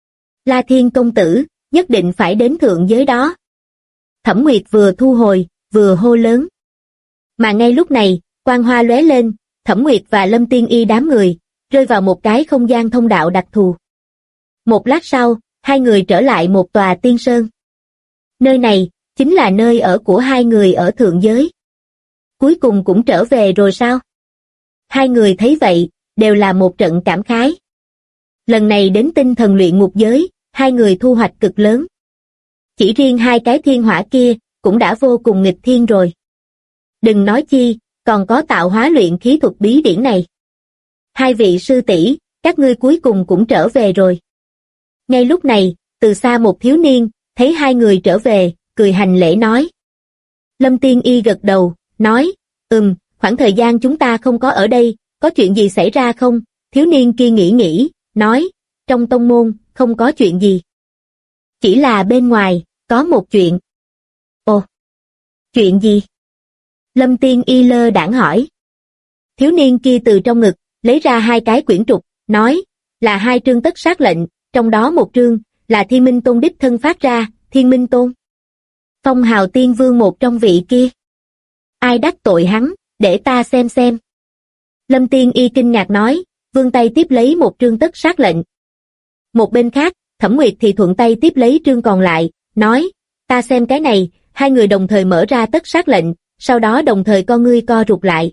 La Thiên công tử, nhất định phải đến thượng giới đó. Thẩm Nguyệt vừa thu hồi, vừa hô lớn. Mà ngay lúc này, quang hoa lóe lên, Thẩm Nguyệt và Lâm Tiên Y đám người, rơi vào một cái không gian thông đạo đặc thù. Một lát sau, hai người trở lại một tòa tiên sơn. Nơi này, chính là nơi ở của hai người ở thượng giới. Cuối cùng cũng trở về rồi sao? Hai người thấy vậy, đều là một trận cảm khái. Lần này đến tinh thần luyện ngục giới, hai người thu hoạch cực lớn. Chỉ riêng hai cái thiên hỏa kia, cũng đã vô cùng nghịch thiên rồi. Đừng nói chi, còn có tạo hóa luyện khí thuật bí điển này. Hai vị sư tỷ, các ngươi cuối cùng cũng trở về rồi. Ngay lúc này, từ xa một thiếu niên, thấy hai người trở về, cười hành lễ nói. Lâm Tiên Y gật đầu, nói, khoảng thời gian chúng ta không có ở đây, có chuyện gì xảy ra không? Thiếu niên kia nghĩ, nói, trong tông môn, không có chuyện gì. Chỉ là bên ngoài, có một chuyện. Ồ, chuyện gì? Lâm Tiên Y lơ đãng hỏi. Thiếu niên kia từ trong ngực, lấy ra hai cái quyển trục, nói, là hai trương tất sát lệnh, trong đó một trương, là Thiên Minh Tôn đích thân phát ra, Thiên Minh Tôn. Phong hào tiên vương một trong vị kia. Ai đắc tội hắn, để ta xem. Lâm Tiên Y kinh ngạc nói, vươn tay tiếp lấy một trương tất sát lệnh. Một bên khác, Thẩm Nguyệt thì thuận tay tiếp lấy trương còn lại, nói, ta xem cái này, hai người đồng thời mở ra tất sát lệnh, sau đó đồng thời con ngươi co rụt lại.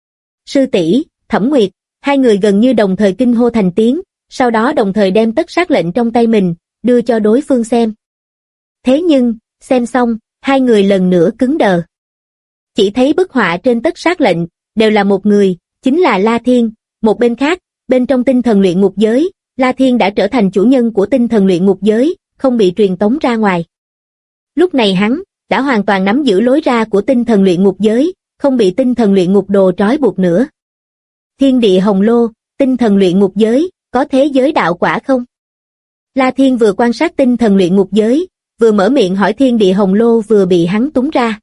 Sư tỷ, Thẩm Nguyệt, hai người gần như đồng thời kinh hô thành tiếng, sau đó đồng thời đem tất sát lệnh trong tay mình, đưa cho đối phương xem. Thế nhưng, xem xong, hai người lần nữa cứng đờ. Chỉ thấy bức họa trên tất sát lệnh, đều là một người, chính là La Thiên, một bên khác, bên trong tinh thần luyện ngục giới, La Thiên đã trở thành chủ nhân của tinh thần luyện ngục giới, không bị truyền tống ra ngoài. Lúc này hắn, đã hoàn toàn nắm giữ lối ra của tinh thần luyện ngục giới, không bị tinh thần luyện ngục đồ trói buộc nữa. Thiên địa hồng lô, tinh thần luyện ngục giới, có thế giới đạo quả không? La Thiên vừa quan sát tinh thần luyện ngục giới, vừa mở miệng hỏi thiên địa hồng lô vừa bị hắn túng ra.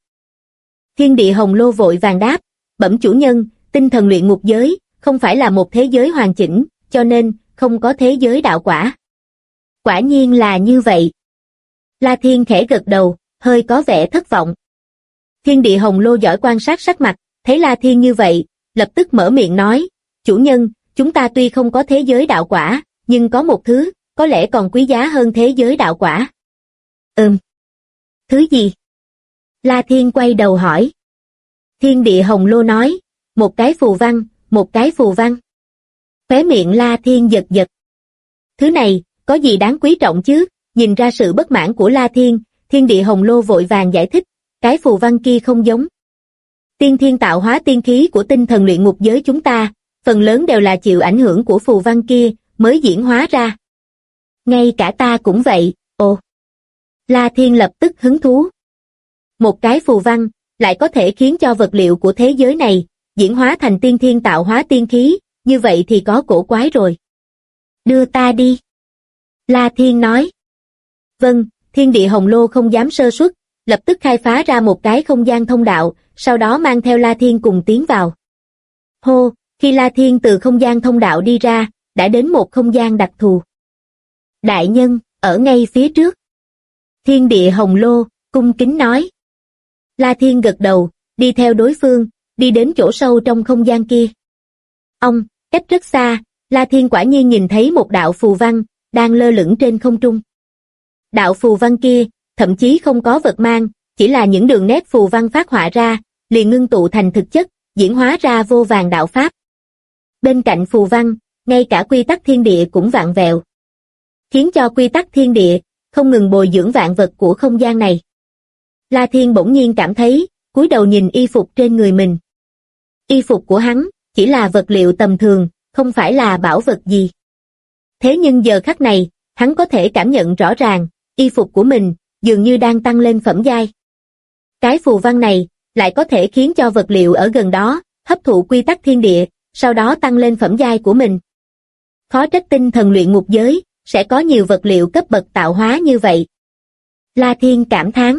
Thiên địa hồng lô vội vàng đáp, bẩm chủ nhân, tinh thần luyện ngục giới, không phải là một thế giới hoàn chỉnh, cho nên, không có thế giới đạo quả. Quả nhiên là như vậy. La Thiên khẽ gật đầu, hơi có vẻ thất vọng. Thiên địa hồng lô giỏi quan sát sắc mặt, thấy La Thiên như vậy, lập tức mở miệng nói, chủ nhân, chúng ta tuy không có thế giới đạo quả, nhưng có một thứ, có lẽ còn quý giá hơn thế giới đạo quả. Thứ gì? La Thiên quay đầu hỏi. Thiên địa hồng lô nói, một cái phù văn, một cái phù văn. Khóe miệng La Thiên giật giật. Thứ này, có gì đáng quý trọng chứ? Nhìn ra sự bất mãn của La Thiên, thiên địa hồng lô vội vàng giải thích, cái phù văn kia không giống. Tiên thiên tạo hóa tiên khí của tinh thần luyện ngục giới chúng ta, phần lớn đều là chịu ảnh hưởng của phù văn kia, mới diễn hóa ra. Ngay cả ta cũng vậy, ồ. La Thiên lập tức hứng thú. Một cái phù văn, lại có thể khiến cho vật liệu của thế giới này, diễn hóa thành tiên thiên tạo hóa tiên khí, như vậy thì có cổ quái rồi. Đưa ta đi. La Thiên nói. Vâng, Thiên Địa Hồng Lô không dám sơ suất, lập tức khai phá ra một cái không gian thông đạo, sau đó mang theo La Thiên cùng tiến vào. Hô, khi La Thiên từ không gian thông đạo đi ra, đã đến một không gian đặc thù. Đại nhân, ở ngay phía trước. Thiên Địa Hồng Lô, cung kính nói. La Thiên gật đầu, đi theo đối phương, đi đến chỗ sâu trong không gian kia. Ông, cách rất xa, La Thiên quả nhiên nhìn thấy một đạo phù văn, đang lơ lửng trên không trung. Đạo phù văn kia, thậm chí không có vật mang, chỉ là những đường nét phù văn phát họa ra, liền ngưng tụ thành thực chất, diễn hóa ra vô vàn đạo pháp. Bên cạnh phù văn, ngay cả quy tắc thiên địa cũng vạn vẹo, khiến cho quy tắc thiên địa không ngừng bồi dưỡng vạn vật của không gian này. La Thiên bỗng nhiên cảm thấy, cúi đầu nhìn y phục trên người mình. Y phục của hắn chỉ là vật liệu tầm thường, không phải là bảo vật gì. Thế nhưng giờ khắc này, hắn có thể cảm nhận rõ ràng, y phục của mình dường như đang tăng lên phẩm giai. Cái phù văn này lại có thể khiến cho vật liệu ở gần đó hấp thụ quy tắc thiên địa, sau đó tăng lên phẩm giai của mình. Khó trách tinh thần luyện ngục giới sẽ có nhiều vật liệu cấp bậc tạo hóa như vậy. La Thiên cảm thán.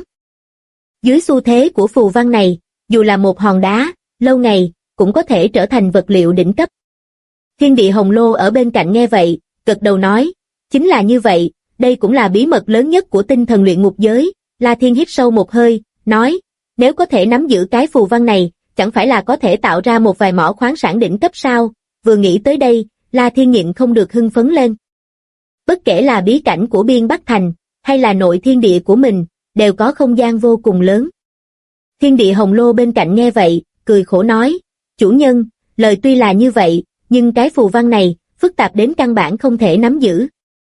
Dưới xu thế của phù văn này, dù là một hòn đá, lâu ngày cũng có thể trở thành vật liệu đỉnh cấp. Thiên Địa Hồng Lô ở bên cạnh nghe vậy, gật đầu nói, chính là như vậy, đây cũng là bí mật lớn nhất của tinh thần luyện ngục giới. La Thiên hít sâu một hơi, nói, nếu có thể nắm giữ cái phù văn này, chẳng phải là có thể tạo ra một vài mỏ khoáng sản đỉnh cấp sao? Vừa nghĩ tới đây, La Thiên nhịn không được hưng phấn lên. Bất kể là bí cảnh của Biên Bắc Thành, hay là nội thiên địa của mình, đều có không gian vô cùng lớn. Thiên Địa Hồng Lô bên cạnh nghe vậy, cười khổ nói, chủ nhân, lời tuy là như vậy, nhưng cái phù văn này, phức tạp đến căn bản không thể nắm giữ.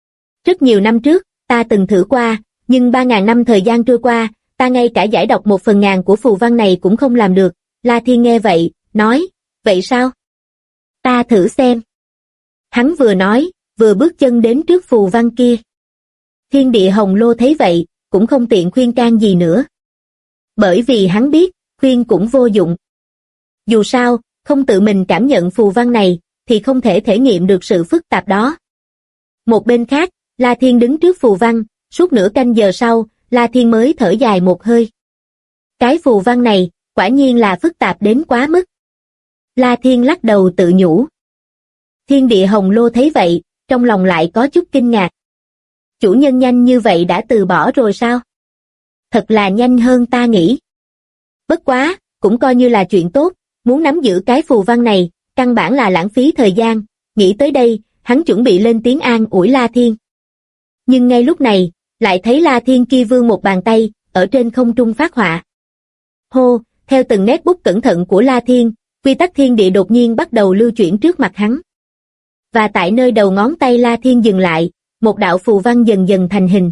Rất nhiều năm trước, ta từng thử qua, nhưng 3.000 năm thời gian trôi qua, ta ngay cả giải đọc 1/1000 của phù văn này cũng không làm được. La Thiên nghe vậy, nói, vậy sao? Ta thử xem. Hắn vừa nói, vừa bước chân đến trước phù văn kia. Thiên Địa Hồng Lô thấy vậy, cũng không tiện khuyên can gì nữa. Bởi vì hắn biết, khuyên cũng vô dụng. Dù sao, không tự mình cảm nhận phù văn này, thì không thể thể nghiệm được sự phức tạp đó. Một bên khác, La Thiên đứng trước phù văn, suốt nửa canh giờ sau, La Thiên mới thở dài một hơi. Cái phù văn này, quả nhiên là phức tạp đến quá mức. La Thiên lắc đầu tự nhủ. Thiên Địa Hồng Lô thấy vậy, trong lòng lại có chút kinh ngạc. Chủ nhân nhanh như vậy đã từ bỏ rồi sao? Thật là nhanh hơn ta nghĩ. Bất quá, cũng coi như là chuyện tốt, muốn nắm giữ cái phù văn này, căn bản là lãng phí thời gian. Nghĩ tới đây, hắn chuẩn bị lên tiếng an ủi La Thiên. Nhưng ngay lúc này, lại thấy La Thiên kia vươn một bàn tay, ở trên không trung phát họa. Hô, theo từng nét bút cẩn thận của La Thiên, quy tắc thiên địa đột nhiên bắt đầu lưu chuyển trước mặt hắn. Và tại nơi đầu ngón tay La Thiên dừng lại, một đạo phù văn dần dần thành hình.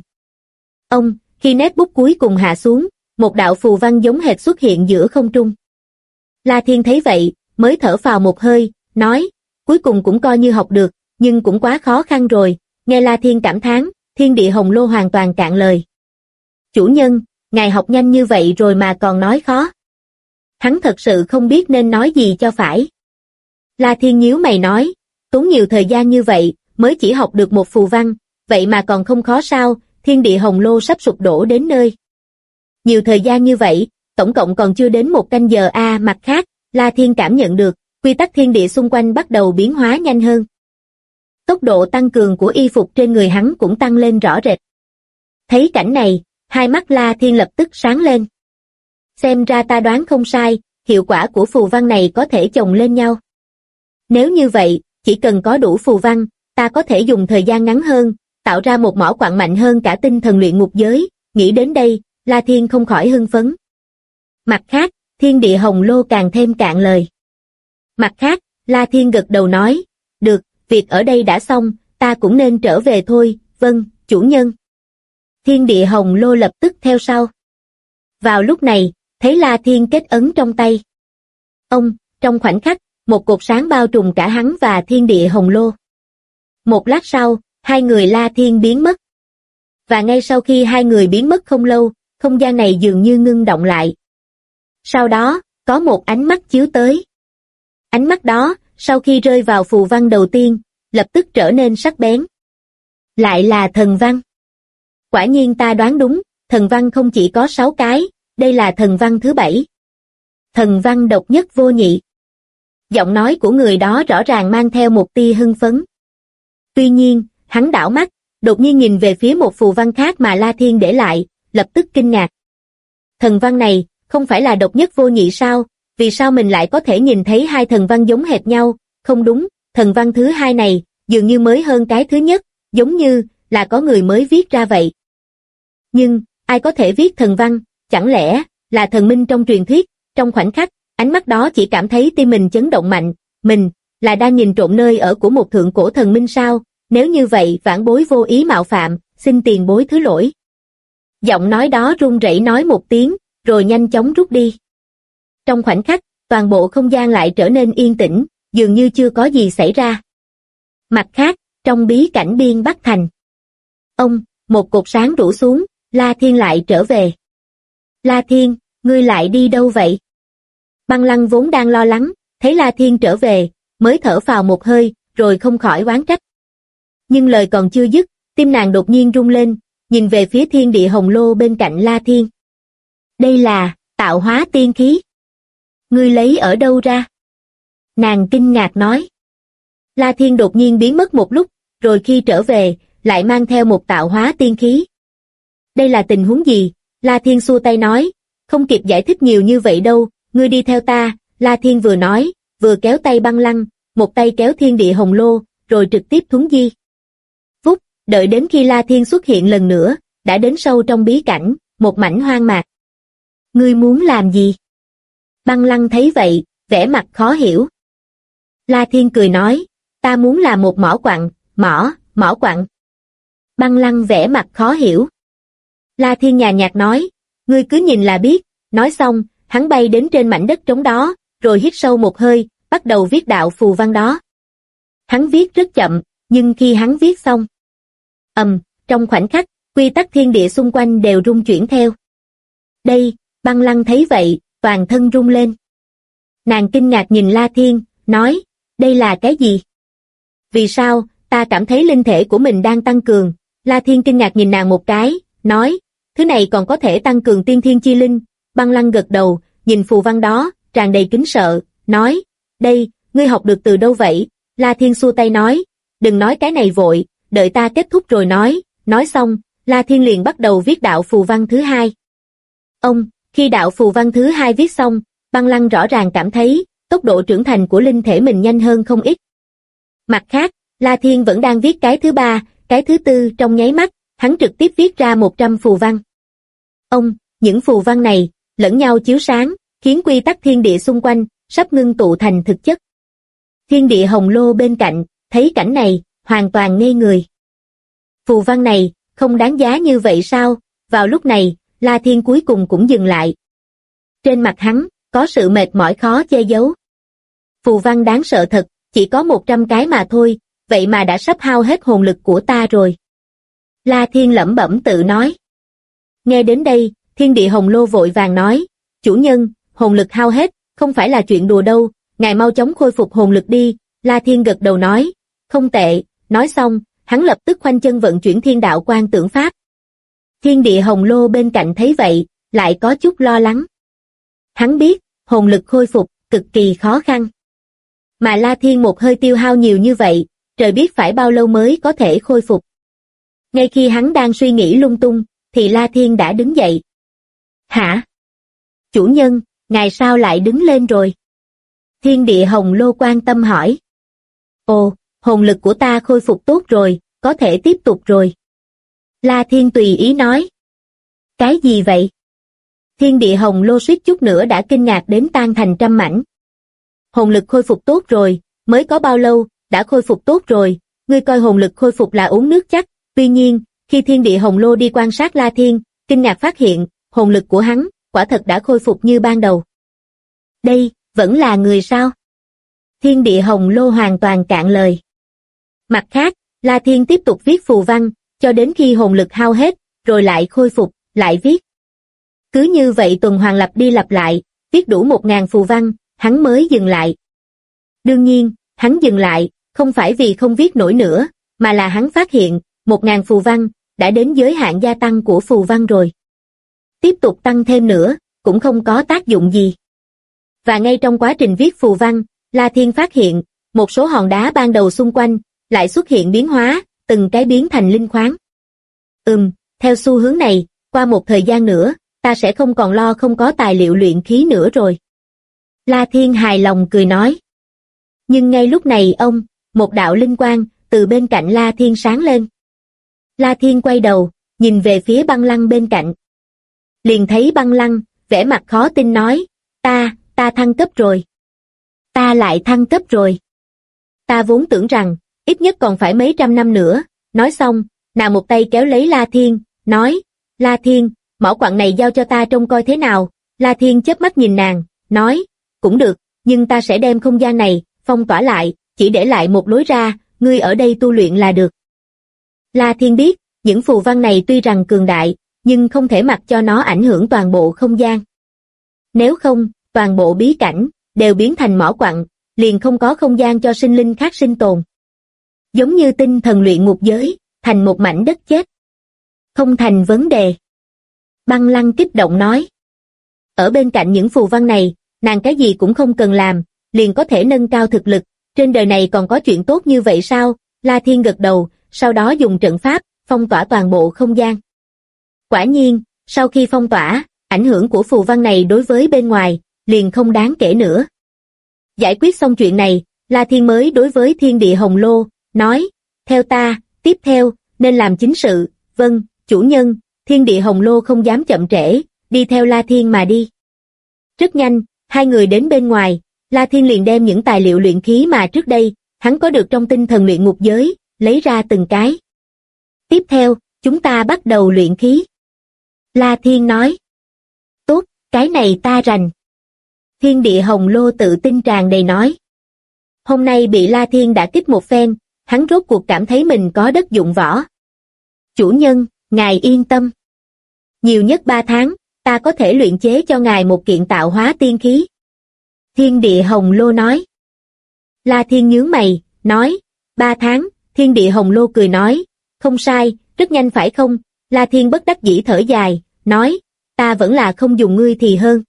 Khi nét bút cuối cùng hạ xuống, một đạo phù văn giống hệt xuất hiện giữa không trung. La Thiên thấy vậy, mới thở phào một hơi, nói, cuối cùng cũng coi như học được, nhưng cũng quá khó khăn rồi. Nghe La Thiên cảm thán, Thiên Địa Hồng Lô hoàn toàn cạn lời. Chủ nhân, ngài học nhanh như vậy rồi mà còn nói khó. Hắn thật sự không biết nên nói gì cho phải. La Thiên nhíu mày nói, tốn nhiều thời gian như vậy, mới chỉ học được một phù văn, vậy mà còn không khó sao? Thiên Địa Hồng Lô sắp sụp đổ đến nơi. Nhiều thời gian như vậy, tổng cộng còn chưa đến 1 canh giờ a. Mặt khác, La Thiên cảm nhận được, quy tắc thiên địa xung quanh bắt đầu biến hóa nhanh hơn. Tốc độ tăng cường của y phục trên người hắn cũng tăng lên rõ rệt. Thấy cảnh này, hai mắt La Thiên lập tức sáng lên. Xem ra ta đoán không sai, hiệu quả của phù văn này có thể chồng lên nhau. Nếu như vậy, chỉ cần có đủ phù văn, ta có thể dùng thời gian ngắn hơn, tạo ra một mỏ quặng mạnh hơn cả tinh thần luyện ngục giới. Nghĩ đến đây, La Thiên không khỏi hưng phấn. Mặt khác, Thiên Địa Hồng Lô càng thêm cạn lời. Mặt khác, La Thiên gật đầu nói, được, việc ở đây đã xong, ta cũng nên trở về thôi. Vâng, chủ nhân. Thiên Địa Hồng Lô lập tức theo sau. Vào lúc này, thấy La Thiên kết ấn trong tay. Trong khoảnh khắc, một cột sáng bao trùm cả hắn và thiên địa hồng lô. Một lát sau, hai người La Thiên biến mất. Và ngay sau khi hai người biến mất không lâu, không gian này dường như ngưng động lại. Sau đó, có một ánh mắt chiếu tới. Ánh mắt đó, sau khi rơi vào phù văn đầu tiên, lập tức trở nên sắc bén. Lại là thần văn. Quả nhiên ta đoán đúng, thần văn không chỉ có 6 cái, đây là thần văn thứ 7. Thần văn độc nhất vô nhị. Giọng nói của người đó rõ ràng mang theo một tia hưng phấn. Tuy nhiên, hắn đảo mắt, đột nhiên nhìn về phía một phù văn khác mà La Thiên để lại, lập tức kinh ngạc. Thần văn này, không phải là độc nhất vô nhị sao? Vì sao mình lại có thể nhìn thấy hai thần văn giống hệt nhau? Không đúng, thần văn thứ hai này, dường như mới hơn cái thứ nhất, giống như là có người mới viết ra vậy. Nhưng, ai có thể viết thần văn? Chẳng lẽ là thần minh trong truyền thuyết? Trong khoảnh khắc, ánh mắt đó chỉ cảm thấy tim mình chấn động mạnh. Mình là đang nhìn trộm nơi ở của một thượng cổ thần minh sao? Nếu như vậy, vãn bối vô ý mạo phạm, xin tiền bối thứ lỗi. Giọng nói đó run rẩy nói một tiếng, rồi nhanh chóng rút đi. Trong khoảnh khắc, toàn bộ không gian lại trở nên yên tĩnh, dường như chưa có gì xảy ra. Mặt khác, trong bí cảnh Biên Bắc Thành, một cột sáng rủ xuống, La Thiên lại trở về. La Thiên, ngươi lại đi đâu vậy? Băng Lăng vốn đang lo lắng, thấy La Thiên trở về, mới thở phào một hơi, rồi không khỏi oán trách. Nhưng lời còn chưa dứt, tim nàng đột nhiên rung lên, nhìn về phía thiên địa hồng lô bên cạnh La Thiên. Đây là tạo hóa tiên khí. Ngươi lấy ở đâu ra? Nàng kinh ngạc nói. La Thiên đột nhiên biến mất một lúc, rồi khi trở về, lại mang theo một tạo hóa tiên khí. Đây là tình huống gì? La Thiên xua tay nói, không kịp giải thích nhiều như vậy đâu, ngươi đi theo ta. La Thiên vừa nói, vừa kéo tay Băng Lăng, một tay kéo thiên địa hồng lô, rồi trực tiếp thuấn di. Phút, đợi đến khi La Thiên xuất hiện lần nữa, đã đến sâu trong bí cảnh, một mảnh hoang mạc. Ngươi muốn làm gì? Băng Lăng thấy vậy, vẻ mặt khó hiểu. La Thiên cười nói, ta muốn làm một mỏ quặng. Mỏ quặng. Băng Lăng vẻ mặt khó hiểu. La Thiên nhàn nhạt nói, ngươi cứ nhìn là biết. Nói xong, hắn bay đến trên mảnh đất trống đó, rồi hít sâu một hơi, bắt đầu viết đạo phù văn đó. Hắn viết rất chậm, nhưng khi hắn viết xong, trong khoảnh khắc, quy tắc thiên địa xung quanh đều rung chuyển theo. Đây, Băng Lăng thấy vậy, toàn thân rung lên. Nàng kinh ngạc nhìn La Thiên, nói, đây là cái gì? Vì sao, ta cảm thấy linh thể của mình đang tăng cường. La Thiên kinh ngạc nhìn nàng một cái, nói, thứ này còn có thể tăng cường tiên thiên chi linh. Băng Lăng gật đầu, nhìn phù văn đó, tràn đầy kính sợ, nói, đây, ngươi học được từ đâu vậy? La Thiên xua tay nói, đừng nói cái này vội, đợi ta kết thúc rồi nói. Nói xong, La Thiên liền bắt đầu viết đạo phù văn thứ hai. Khi đạo phù văn thứ hai viết xong, Băng Lăng rõ ràng cảm thấy, tốc độ trưởng thành của linh thể mình nhanh hơn không ít. Mặt khác, La Thiên vẫn đang viết cái thứ ba, cái thứ tư trong nháy mắt, hắn trực tiếp viết ra 100 phù văn. Những phù văn này, lẫn nhau chiếu sáng, khiến quy tắc thiên địa xung quanh, sắp ngưng tụ thành thực chất. Thiên địa hồng lô bên cạnh, thấy cảnh này, hoàn toàn ngây người. Phù văn này, không đáng giá như vậy sao? Vào lúc này, La Thiên cuối cùng cũng dừng lại. Trên mặt hắn, có sự mệt mỏi khó che giấu. Phù văn đáng sợ thật, chỉ có 100 cái mà thôi, vậy mà đã sắp hao hết hồn lực của ta rồi. La Thiên lẩm bẩm tự nói. Nghe đến đây, thiên địa hồng lô vội vàng nói, chủ nhân, hồn lực hao hết, không phải là chuyện đùa đâu, ngài mau chóng khôi phục hồn lực đi. La Thiên gật đầu nói, không tệ. Nói xong, hắn lập tức khoanh chân vận chuyển thiên đạo quan tưởng pháp. Thiên địa hồng lô bên cạnh thấy vậy, lại có chút lo lắng. Hắn biết, hồn lực khôi phục, cực kỳ khó khăn. Mà La Thiên một hơi tiêu hao nhiều như vậy, trời biết phải bao lâu mới có thể khôi phục. Ngay khi hắn đang suy nghĩ lung tung, thì La Thiên đã đứng dậy. Hả? Chủ nhân, ngài sao lại đứng lên rồi? Thiên địa hồng lô quan tâm hỏi. Ồ, hồn lực của ta khôi phục tốt rồi, có thể tiếp tục rồi. La Thiên tùy ý nói. Cái gì vậy? Thiên địa hồng lô suýt chút nữa đã kinh ngạc đến tan thành trăm mảnh. Hồn lực khôi phục tốt rồi, mới có bao lâu, đã khôi phục tốt rồi, ngươi coi hồn lực khôi phục là uống nước chắc. Tuy nhiên, khi thiên địa hồng lô đi quan sát La Thiên, kinh ngạc phát hiện, hồn lực của hắn, quả thật đã khôi phục như ban đầu. Đây, vẫn là người sao? Thiên địa hồng lô hoàn toàn cạn lời. Mặt khác, La Thiên tiếp tục viết phù văn, cho đến khi hồn lực hao hết, rồi lại khôi phục, lại viết. Cứ như vậy tuần hoàn lặp đi lặp lại, viết đủ 1000 phù văn, hắn mới dừng lại. Đương nhiên, hắn dừng lại, không phải vì không viết nổi nữa, mà là hắn phát hiện, 1000 phù văn, đã đến giới hạn gia tăng của phù văn rồi. Tiếp tục tăng thêm nữa, cũng không có tác dụng gì. Và ngay trong quá trình viết phù văn, La Thiên phát hiện, một số hòn đá ban đầu xung quanh, lại xuất hiện biến hóa, từng cái biến thành linh khoáng. Theo xu hướng này, qua một thời gian nữa, ta sẽ không còn lo không có tài liệu luyện khí nữa rồi. La Thiên hài lòng cười nói. Nhưng ngay lúc này một đạo linh quang, từ bên cạnh La Thiên sáng lên. La Thiên quay đầu, nhìn về phía Băng Lăng bên cạnh. Liền thấy Băng Lăng, vẻ mặt khó tin nói, ta thăng cấp rồi. Ta lại thăng cấp rồi. Ta vốn tưởng rằng, ít nhất còn phải mấy trăm năm nữa. Nói xong, nàng một tay kéo lấy La Thiên, nói, La Thiên, mỏ quặng này giao cho ta trông coi thế nào. La Thiên chớp mắt nhìn nàng, nói, cũng được, nhưng ta sẽ đem không gian này, phong tỏa lại, chỉ để lại một lối ra, ngươi ở đây tu luyện là được. La Thiên biết, những phù văn này tuy rằng cường đại, nhưng không thể mặc cho nó ảnh hưởng toàn bộ không gian. Nếu không, toàn bộ bí cảnh, đều biến thành mỏ quặng, liền không có không gian cho sinh linh khác sinh tồn. Giống như tinh thần luyện ngục giới, thành một mảnh đất chết. Không thành vấn đề. Băng Lăng kích động nói. Ở bên cạnh những phù văn này, nàng cái gì cũng không cần làm, liền có thể nâng cao thực lực. Trên đời này còn có chuyện tốt như vậy sao? La Thiên gật đầu, sau đó dùng trận pháp, phong tỏa toàn bộ không gian. Quả nhiên, sau khi phong tỏa, ảnh hưởng của phù văn này đối với bên ngoài, liền không đáng kể nữa. Giải quyết xong chuyện này, La Thiên mới đối với thiên địa hồng lô, nói, theo ta, tiếp theo, nên làm chính sự, vâng, chủ nhân. Thiên địa hồng lô không dám chậm trễ, đi theo La Thiên mà đi. Rất nhanh, hai người đến bên ngoài, La Thiên liền đem những tài liệu luyện khí mà trước đây, hắn có được trong tinh thần luyện ngục giới, lấy ra từng cái. Tiếp theo, chúng ta bắt đầu luyện khí. La Thiên nói. Tốt, cái này ta rành. Thiên địa hồng lô tự tin tràn đầy nói. Hôm nay bị La Thiên đả kích một phen, hắn rốt cuộc cảm thấy mình có đất dụng võ. Chủ nhân, ngài yên tâm. Nhiều nhất 3 tháng, ta có thể luyện chế cho ngài một kiện tạo hóa tiên khí. Thiên địa hồng lô nói. La Thiên nhướng mày, nói, 3 tháng, thiên địa hồng lô cười nói, không sai, rất nhanh phải không? La Thiên bất đắc dĩ thở dài, nói, ta vẫn là không dùng ngươi thì hơn.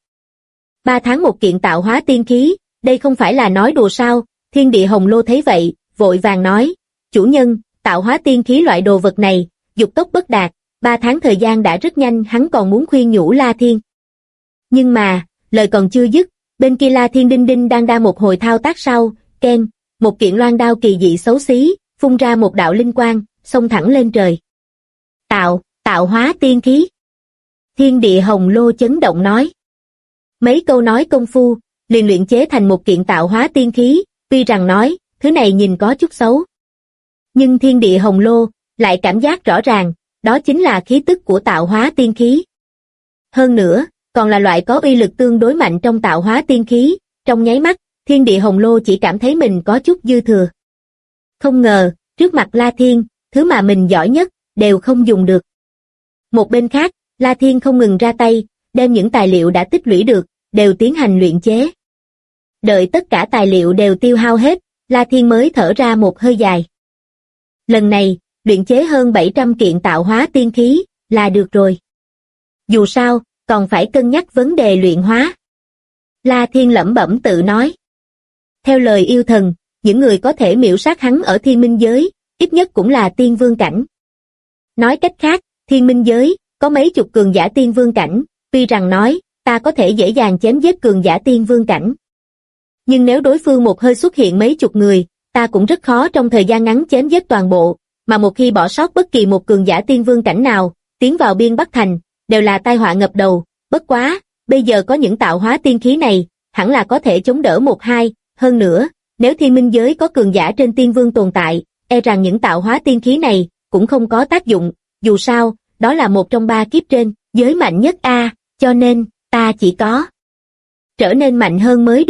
3 tháng một kiện tạo hóa tiên khí, đây không phải là nói đùa sao? Thiên địa hồng lô thấy vậy, vội vàng nói, chủ nhân, tạo hóa tiên khí loại đồ vật này, dục tốc bất đạt, 3 tháng thời gian đã rất nhanh, hắn còn muốn khuyên nhủ La Thiên. Nhưng mà, lời còn chưa dứt, bên kia La Thiên đinh đinh đang đa một hồi thao tác sau, keng, một kiện loan đao kỳ dị xấu xí, phun ra một đạo linh quang, xông thẳng lên trời. Tạo hóa tiên khí. Thiên địa hồng lô chấn động nói. Mấy câu nói công phu, liền luyện chế thành một kiện tạo hóa tiên khí, tuy rằng nói, thứ này nhìn có chút xấu. Nhưng thiên địa hồng lô, lại cảm giác rõ ràng, đó chính là khí tức của tạo hóa tiên khí. Hơn nữa, còn là loại có uy lực tương đối mạnh trong tạo hóa tiên khí, trong nháy mắt, thiên địa hồng lô chỉ cảm thấy mình có chút dư thừa. Không ngờ, trước mặt La Thiên, thứ mà mình giỏi nhất, đều không dùng được. Một bên khác, La Thiên không ngừng ra tay, đem những tài liệu đã tích lũy được, đều tiến hành luyện chế. Đợi tất cả tài liệu đều tiêu hao hết, La Thiên mới thở ra một hơi dài. Lần này, luyện chế hơn 700 kiện tạo hóa tiên khí, là được rồi. Dù sao, còn phải cân nhắc vấn đề luyện hóa. La Thiên lẩm bẩm tự nói. Theo lời yêu thần, những người có thể miểu sát hắn ở thiên minh giới, ít nhất cũng là tiên vương cảnh. Nói cách khác, thiên minh giới, có mấy chục cường giả tiên vương cảnh, tuy rằng nói, ta có thể dễ dàng chém giết cường giả tiên vương cảnh. Nhưng nếu đối phương một hơi xuất hiện mấy chục người, ta cũng rất khó trong thời gian ngắn chém giết toàn bộ, mà một khi bỏ sót bất kỳ một cường giả tiên vương cảnh nào, tiến vào biên Bắc Thành, đều là tai họa ngập đầu. Bất quá, bây giờ có những tạo hóa tiên khí này, hẳn là có thể chống đỡ một hai. Hơn nữa, nếu thiên minh giới có cường giả trên tiên vương tồn tại, e rằng những tạo hóa tiên khí này cũng không có tác dụng. Dù sao, đó là một trong 3 kiếp trên giới mạnh nhất a, cho nên ta chỉ có trở nên mạnh hơn mới được.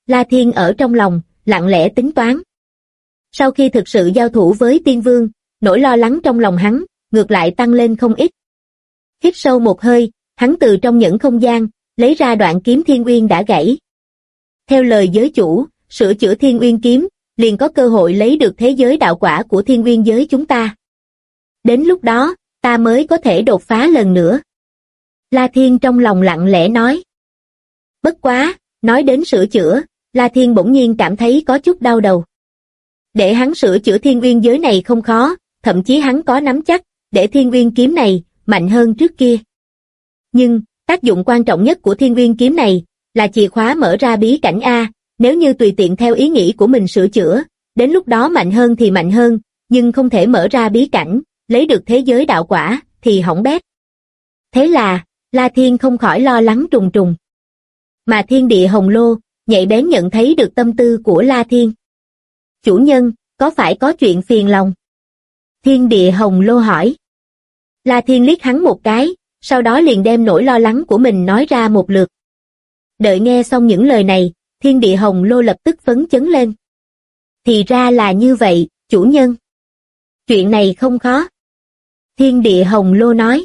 La Thiên ở trong lòng, lặng lẽ tính toán. Sau khi thực sự giao thủ với tiên vương, nỗi lo lắng trong lòng hắn, ngược lại tăng lên không ít. Hít sâu một hơi, hắn từ trong nhẫn không gian, lấy ra đoạn kiếm Thiên Uyên đã gãy. Theo lời giới chủ, sửa chữa Thiên Uyên kiếm, liền có cơ hội lấy được thế giới đạo quả của Thiên Uyên giới chúng ta. Đến lúc đó, ta mới có thể đột phá lần nữa. La Thiên trong lòng lặng lẽ nói. Bất quá, nói đến sửa chữa, La Thiên bỗng nhiên cảm thấy có chút đau đầu. Để hắn sửa chữa Thiên Uyên giới này không khó, thậm chí hắn có nắm chắc, để Thiên Uyên kiếm này mạnh hơn trước kia. Nhưng, tác dụng quan trọng nhất của Thiên Uyên kiếm này là chìa khóa mở ra bí cảnh A, nếu như tùy tiện theo ý nghĩ của mình sửa chữa, đến lúc đó mạnh hơn thì mạnh hơn, nhưng không thể mở ra bí cảnh, lấy được thế giới đạo quả, thì hỏng bét. Thế là, La Thiên không khỏi lo lắng trùng trùng. Mà thiên địa hồng lô, nhạy bén nhận thấy được tâm tư của La Thiên. Chủ nhân, có phải có chuyện phiền lòng? Thiên địa hồng lô hỏi. La Thiên liếc hắn một cái, sau đó liền đem nỗi lo lắng của mình nói ra một lượt. Đợi nghe xong những lời này, thiên địa hồng lô lập tức phấn chấn lên. Thì ra là như vậy, chủ nhân. Chuyện này không khó. Thiên địa hồng lô nói.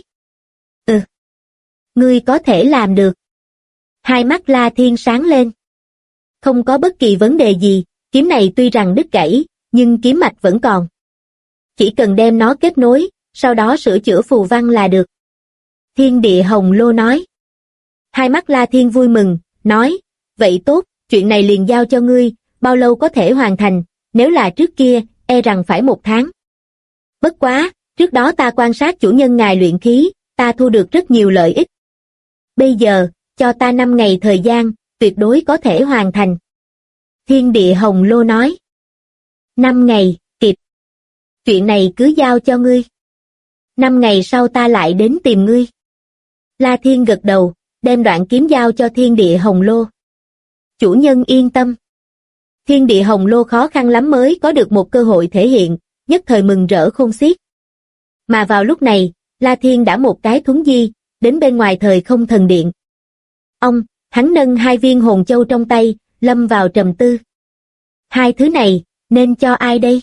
Ngươi có thể làm được. Hai mắt La Thiên sáng lên. Không có bất kỳ vấn đề gì, kiếm này tuy rằng đứt gãy, nhưng kiếm mạch vẫn còn. Chỉ cần đem nó kết nối, sau đó sửa chữa phù văn là được. Thiên địa hồng lô nói. Hai mắt La Thiên vui mừng, nói, vậy tốt, chuyện này liền giao cho ngươi, bao lâu có thể hoàn thành, nếu là trước kia, e rằng phải 1 tháng. Bất quá, trước đó ta quan sát chủ nhân ngài luyện khí, ta thu được rất nhiều lợi ích. Bây giờ, cho ta 5 ngày thời gian, tuyệt đối có thể hoàn thành. Thiên địa hồng lô nói. 5 ngày, kịp. Chuyện này cứ giao cho ngươi. 5 ngày sau ta lại đến tìm ngươi. La Thiên gật đầu, đem đoạn kiếm giao cho thiên địa hồng lô. Chủ nhân yên tâm. Thiên địa hồng lô khó khăn lắm mới có được một cơ hội thể hiện, nhất thời mừng rỡ khôn xiết. Mà vào lúc này, La Thiên đã một cái thuấn di, đến bên ngoài thời không thần điện. Hắn nâng 2 viên hồn châu trong tay, lâm vào trầm tư. 2 thứ này, nên cho ai đây?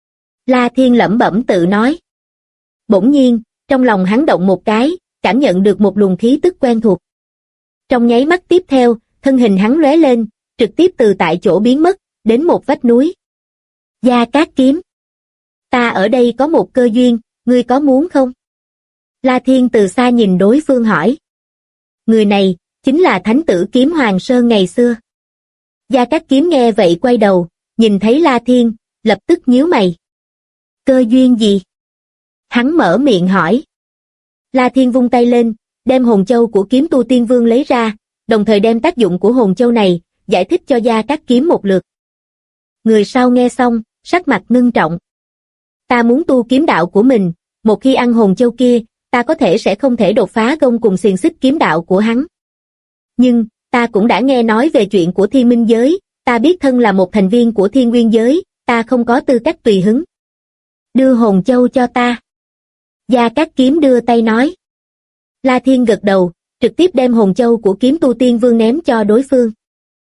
La Thiên lẩm bẩm tự nói. Bỗng nhiên, trong lòng hắn động một cái, cảm nhận được một luồng khí tức quen thuộc. Trong nháy mắt tiếp theo, thân hình hắn lóe lên, trực tiếp từ tại chỗ biến mất, đến một vách núi. Gia Cát kiếm. Ta ở đây có một cơ duyên, ngươi có muốn không? La Thiên từ xa nhìn đối phương hỏi. Người này, chính là thánh tử kiếm Hoàng Sơn ngày xưa. Gia Cát kiếm nghe vậy quay đầu, nhìn thấy La Thiên, lập tức nhíu mày. Cơ duyên gì? Hắn mở miệng hỏi. La Thiên vung tay lên, đem hồn châu của kiếm tu tiên vương lấy ra, đồng thời đem tác dụng của hồn châu này, giải thích cho Gia Cát kiếm một lượt. Người sau nghe xong, sắc mặt ngưng trọng. Ta muốn tu kiếm đạo của mình, một khi ăn hồn châu kia, ta có thể sẽ không thể đột phá gông cùng xiềng xích kiếm đạo của hắn. Nhưng, ta cũng đã nghe nói về chuyện của Thiên Minh giới, ta biết thân là một thành viên của Thiên Nguyên giới, ta không có tư cách tùy hứng. Đưa hồn châu cho ta. Gia Cát kiếm đưa tay nói. La Thiên gật đầu, trực tiếp đem hồn châu của kiếm tu tiên vương ném cho đối phương.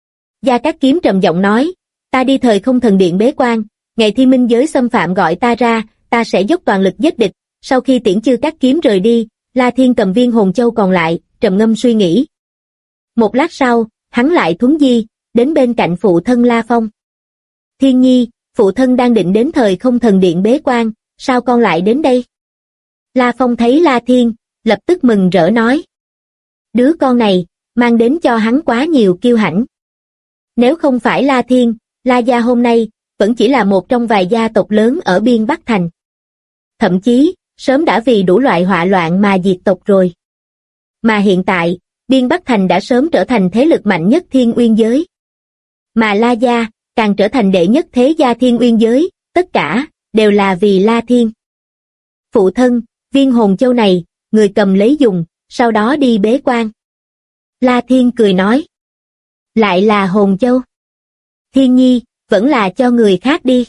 Gia Cát kiếm trầm giọng nói, ta đi thời không thần điện bế quan, ngày Thiên Minh giới xâm phạm gọi ta ra, ta sẽ dốc toàn lực giết địch. Sau khi tiễn Chư Cát kiếm rời đi, La Thiên cầm viên hồn châu còn lại, trầm ngâm suy nghĩ. Một lát sau, hắn lại thuấn di, đến bên cạnh phụ thân La Phong. Thiên nhi, phụ thân đang định đến thời không thần điện bế quan, sao con lại đến đây? La Phong thấy La Thiên, lập tức mừng rỡ nói. Đứa con này, mang đến cho hắn quá nhiều kiêu hãnh. Nếu không phải La Thiên, La gia hôm nay, vẫn chỉ là một trong vài gia tộc lớn ở biên Bắc Thành. Thậm chí, sớm đã vì đủ loại họa loạn mà diệt tộc rồi. Mà hiện tại, biên Bắc Thành đã sớm trở thành thế lực mạnh nhất Thiên Uyên giới. Mà La gia, càng trở thành đệ nhất thế gia Thiên Uyên giới, tất cả, đều là vì La Thiên. Phụ thân, viên hồn châu này, người cầm lấy dùng, sau đó đi bế quan. La Thiên cười nói. Lại là hồn châu. Thiên nhi, vẫn là cho người khác đi.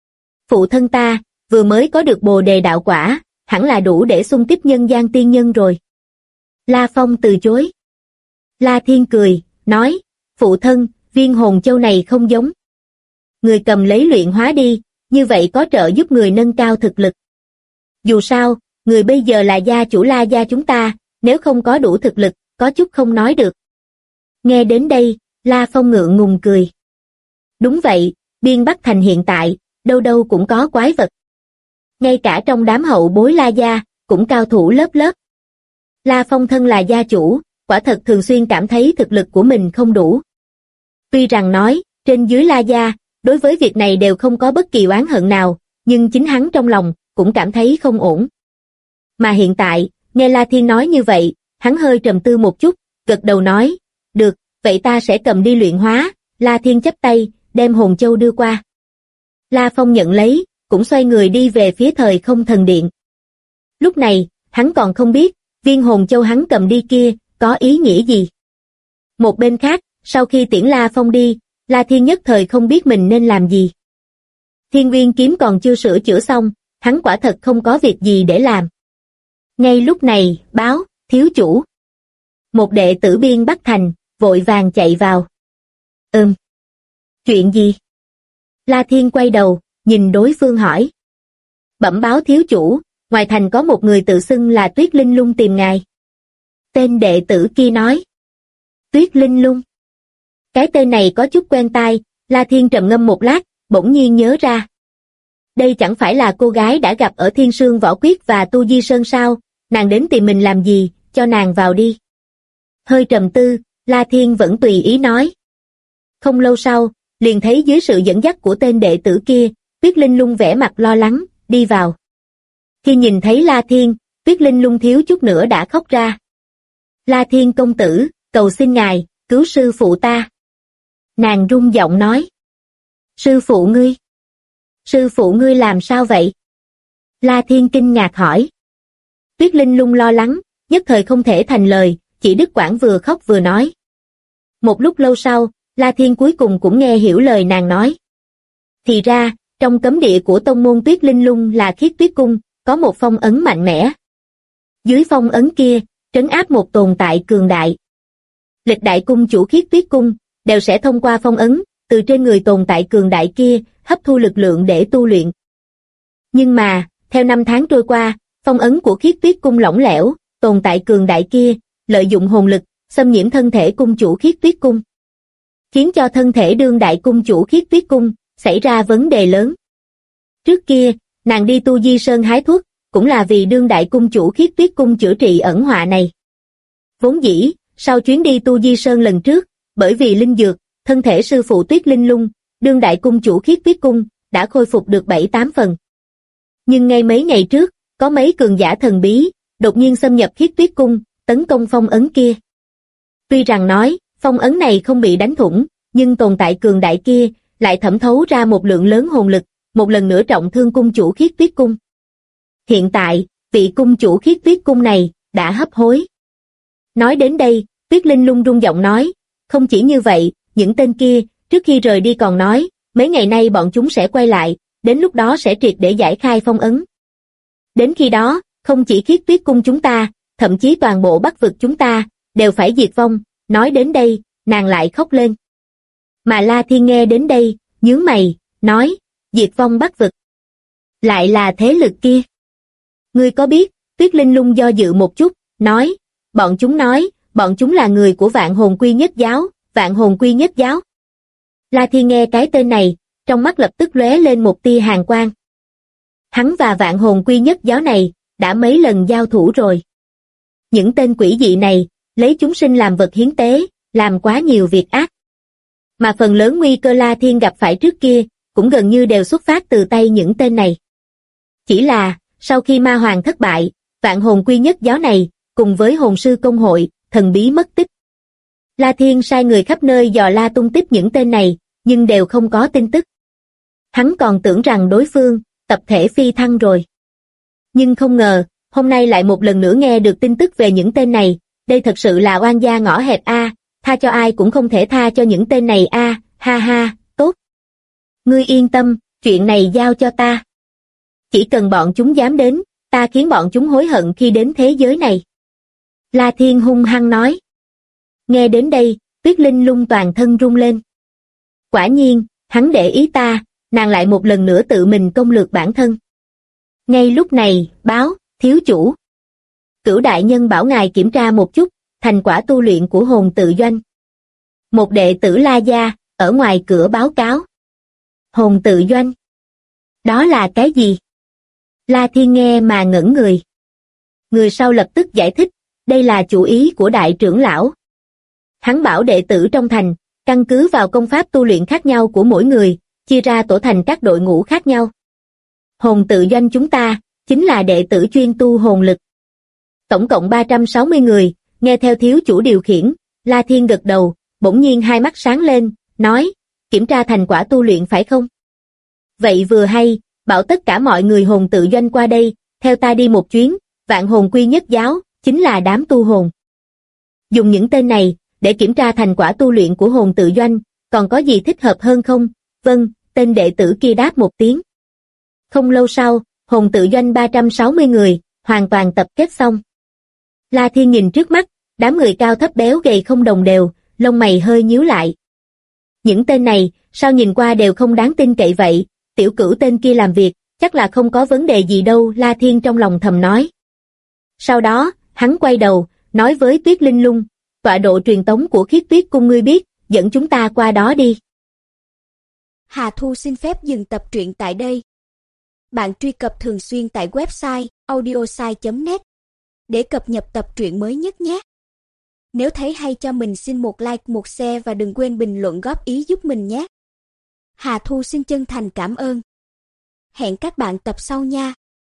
Phụ thân ta, vừa mới có được bồ đề đạo quả, hẳn là đủ để xung kích nhân gian tiên nhân rồi. La Phong từ chối. La Thiên cười, nói, phụ thân, viên hồn châu này không giống. Người cầm lấy luyện hóa đi, như vậy có trợ giúp người nâng cao thực lực. Dù sao, người bây giờ là gia chủ La gia chúng ta, nếu không có đủ thực lực, có chút không nói được. Nghe đến đây, La Phong ngượng ngùng cười. Đúng vậy, Biên Bắc Thành hiện tại, đâu đâu cũng có quái vật. Ngay cả trong đám hậu bối La gia, cũng cao thủ lớp lớp. La Phong thân là gia chủ, quả thật thường xuyên cảm thấy thực lực của mình không đủ. Tuy rằng nói, trên dưới La gia, đối với việc này đều không có bất kỳ oán hận nào, nhưng chính hắn trong lòng, cũng cảm thấy không ổn. Mà hiện tại, nghe La Thiên nói như vậy, hắn hơi trầm tư một chút, gật đầu nói, được, vậy ta sẽ cầm đi luyện hóa. La Thiên chắp tay, đem hồn châu đưa qua. La Phong nhận lấy, cũng xoay người đi về phía Thời Không Thần Điện. Lúc này, hắn còn không biết, viên hồn châu hắn cầm đi kia, có ý nghĩa gì. Một bên khác, sau khi tiễn La Phong đi, La Thiên nhất thời không biết mình nên làm gì. Thiên Nguyên kiếm còn chưa sửa chữa xong, hắn quả thật không có việc gì để làm. Ngay lúc này, báo, thiếu chủ. Một đệ tử Biên Bắc Thành, vội vàng chạy vào. Chuyện gì? La Thiên quay đầu, nhìn đối phương hỏi. Bẩm báo thiếu chủ, ngoài thành có một người tự xưng là Tuyết Linh Lung tìm ngài. Tên đệ tử kia nói. Tuyết Linh Lung. Cái tên này có chút quen tai, La Thiên trầm ngâm một lát, bỗng nhiên nhớ ra. Đây chẳng phải là cô gái đã gặp ở Thiên Sương Võ Quyết và Tu Di Sơn sao, nàng đến tìm mình làm gì, cho nàng vào đi. Hơi trầm tư, La Thiên vẫn tùy ý nói. Không lâu sau, liền thấy dưới sự dẫn dắt của tên đệ tử kia, Tuyết Linh Lung vẻ mặt lo lắng, đi vào. Khi nhìn thấy La Thiên, Tuyết Linh Lung thiếu chút nữa đã khóc ra. La Thiên công tử, cầu xin ngài, cứu sư phụ ta. Nàng run giọng nói. Sư phụ ngươi? Sư phụ ngươi làm sao vậy? La Thiên kinh ngạc hỏi. Tuyết Linh Lung lo lắng, nhất thời không thể thành lời, chỉ đứt quãng vừa khóc vừa nói. Một lúc lâu sau, La Thiên cuối cùng cũng nghe hiểu lời nàng nói. Thì ra, trong cấm địa của tông môn Tuyết Linh Lung là Khiết Tuyết Cung, có một phong ấn mạnh mẽ. Dưới phong ấn kia, trấn áp một tồn tại cường đại. Lịch đại cung chủ Khiết Tuyết Cung, đều sẽ thông qua phong ấn, từ trên người tồn tại cường đại kia, hấp thu lực lượng để tu luyện. Nhưng mà, theo năm tháng trôi qua, phong ấn của Khiết Tuyết Cung lỏng lẻo, tồn tại cường đại kia, lợi dụng hồn lực, xâm nhiễm thân thể cung chủ Khiết Tuyết Cung. Khiến cho thân thể đương đại cung chủ Khiết Tuyết Cung, xảy ra vấn đề lớn. Trước kia, nàng đi Tu Di Sơn hái thuốc, cũng là vì đương đại cung chủ Khiết Tuyết Cung chữa trị ẩn họa này. Vốn dĩ, sau chuyến đi Tu Di Sơn lần trước, bởi vì linh dược, thân thể sư phụ Tuyết Linh Lung, đương đại cung chủ Khiết Tuyết Cung, đã khôi phục được 7-8 phần. Nhưng ngay mấy ngày trước, có mấy cường giả thần bí, đột nhiên xâm nhập Khiết Tuyết Cung, tấn công phong ấn kia. Tuy rằng nói, phong ấn này không bị đánh thủng, nhưng tồn tại cường đại kia, lại thẩm thấu ra một lượng lớn hồn lực, một lần nữa trọng thương cung chủ Khiết Tuyết Cung. Hiện tại, vị cung chủ Khiết Tuyết Cung này, đã hấp hối. Nói đến đây, Tuyết Linh Lung rung giọng nói, không chỉ như vậy, những tên kia, trước khi rời đi còn nói, mấy ngày nay bọn chúng sẽ quay lại, đến lúc đó sẽ triệt để giải khai phong ấn. Đến khi đó, không chỉ Khiết Tuyết Cung chúng ta, thậm chí toàn bộ Bắc vực chúng ta, đều phải diệt vong. Nói đến đây, nàng lại khóc lên. Mà La Thiên nghe đến đây, nhướng mày, nói, diệt vong Bắc vực. Lại là thế lực kia. Ngươi có biết, Tuyết Linh Lung do dự một chút, nói, bọn chúng là người của Vạn Hồn Quy Nhất Giáo, Vạn Hồn Quy Nhất Giáo. La Thiên nghe cái tên này, trong mắt lập tức lóe lên một tia hàn quang. Hắn và Vạn Hồn Quy Nhất Giáo này, đã mấy lần giao thủ rồi. Những tên quỷ dị này, lấy chúng sinh làm vật hiến tế, làm quá nhiều việc ác. Mà phần lớn nguy cơ La Thiên gặp phải trước kia, cũng gần như đều xuất phát từ tay những tên này. Chỉ là, sau khi Ma Hoàng thất bại, Vạn Hồn Quy Nhất Giáo này, cùng với Hồn Sư Công Hội, thần bí mất tích. La Thiên sai người khắp nơi dò la tung tích những tên này, nhưng đều không có tin tức. Hắn còn tưởng rằng đối phương, tập thể phi thăng rồi. Nhưng không ngờ, hôm nay lại một lần nữa nghe được tin tức về những tên này, đây thật sự là oan gia ngõ hẹp a, tha cho ai cũng không thể tha cho những tên này a, ha ha, tốt. Ngươi yên tâm, chuyện này giao cho ta. Chỉ cần bọn chúng dám đến, ta khiến bọn chúng hối hận khi đến thế giới này. La Thiên hung hăng nói. Nghe đến đây, Tuyết Linh Lung toàn thân rung lên. Quả nhiên, hắn để ý ta, nàng lại một lần nữa tự mình công lược bản thân. Ngay lúc này, báo, thiếu chủ. Cửu đại nhân bảo ngài kiểm tra một chút, thành quả tu luyện của hồn tự doanh. Một đệ tử La Gia, ở ngoài cửa báo cáo. Hồn tự doanh. Đó là cái gì? La Thiên nghe mà ngẩn người. Người sau lập tức giải thích, đây là chủ ý của đại trưởng lão. Hắn bảo đệ tử trong thành, căn cứ vào công pháp tu luyện khác nhau của mỗi người, chia ra tổ thành các đội ngũ khác nhau. Hồn tự doanh chúng ta, chính là đệ tử chuyên tu hồn lực. Tổng cộng 360 người, nghe theo thiếu chủ điều khiển, La Thiên gật đầu, bỗng nhiên hai mắt sáng lên, nói, kiểm tra thành quả tu luyện phải không? Vậy vừa hay, bảo tất cả mọi người hồn tự doanh qua đây, theo ta đi một chuyến, Vạn Hồn Quy Nhất Giáo, chính là đám tu hồn. Dùng những tên này, để kiểm tra thành quả tu luyện của hồn tự doanh, còn có gì thích hợp hơn không? Vâng, tên đệ tử kia đáp một tiếng. Không lâu sau, hồn tự doanh 360 người, hoàn toàn tập kết xong. La Thiên nhìn trước mắt, đám người cao thấp béo gầy không đồng đều, lông mày hơi nhíu lại. Những tên này, sao nhìn qua đều không đáng tin cậy vậy, tiểu cửu tên kia làm việc, chắc là không có vấn đề gì đâu, La Thiên trong lòng thầm nói. Sau đó, hắn quay đầu, nói với Tuyết Linh Lung, tọa độ truyền tống của Khiết Tuyết Cung ngươi biết, dẫn chúng ta qua đó đi. Hà Thu xin phép dừng tập truyện tại đây. Bạn truy cập thường xuyên tại website audiosai.net để cập nhật tập truyện mới nhất nhé. Nếu thấy hay cho mình xin một like, một share và đừng quên bình luận góp ý giúp mình nhé. Hà Thu xin chân thành cảm ơn. Hẹn các bạn tập sau nha.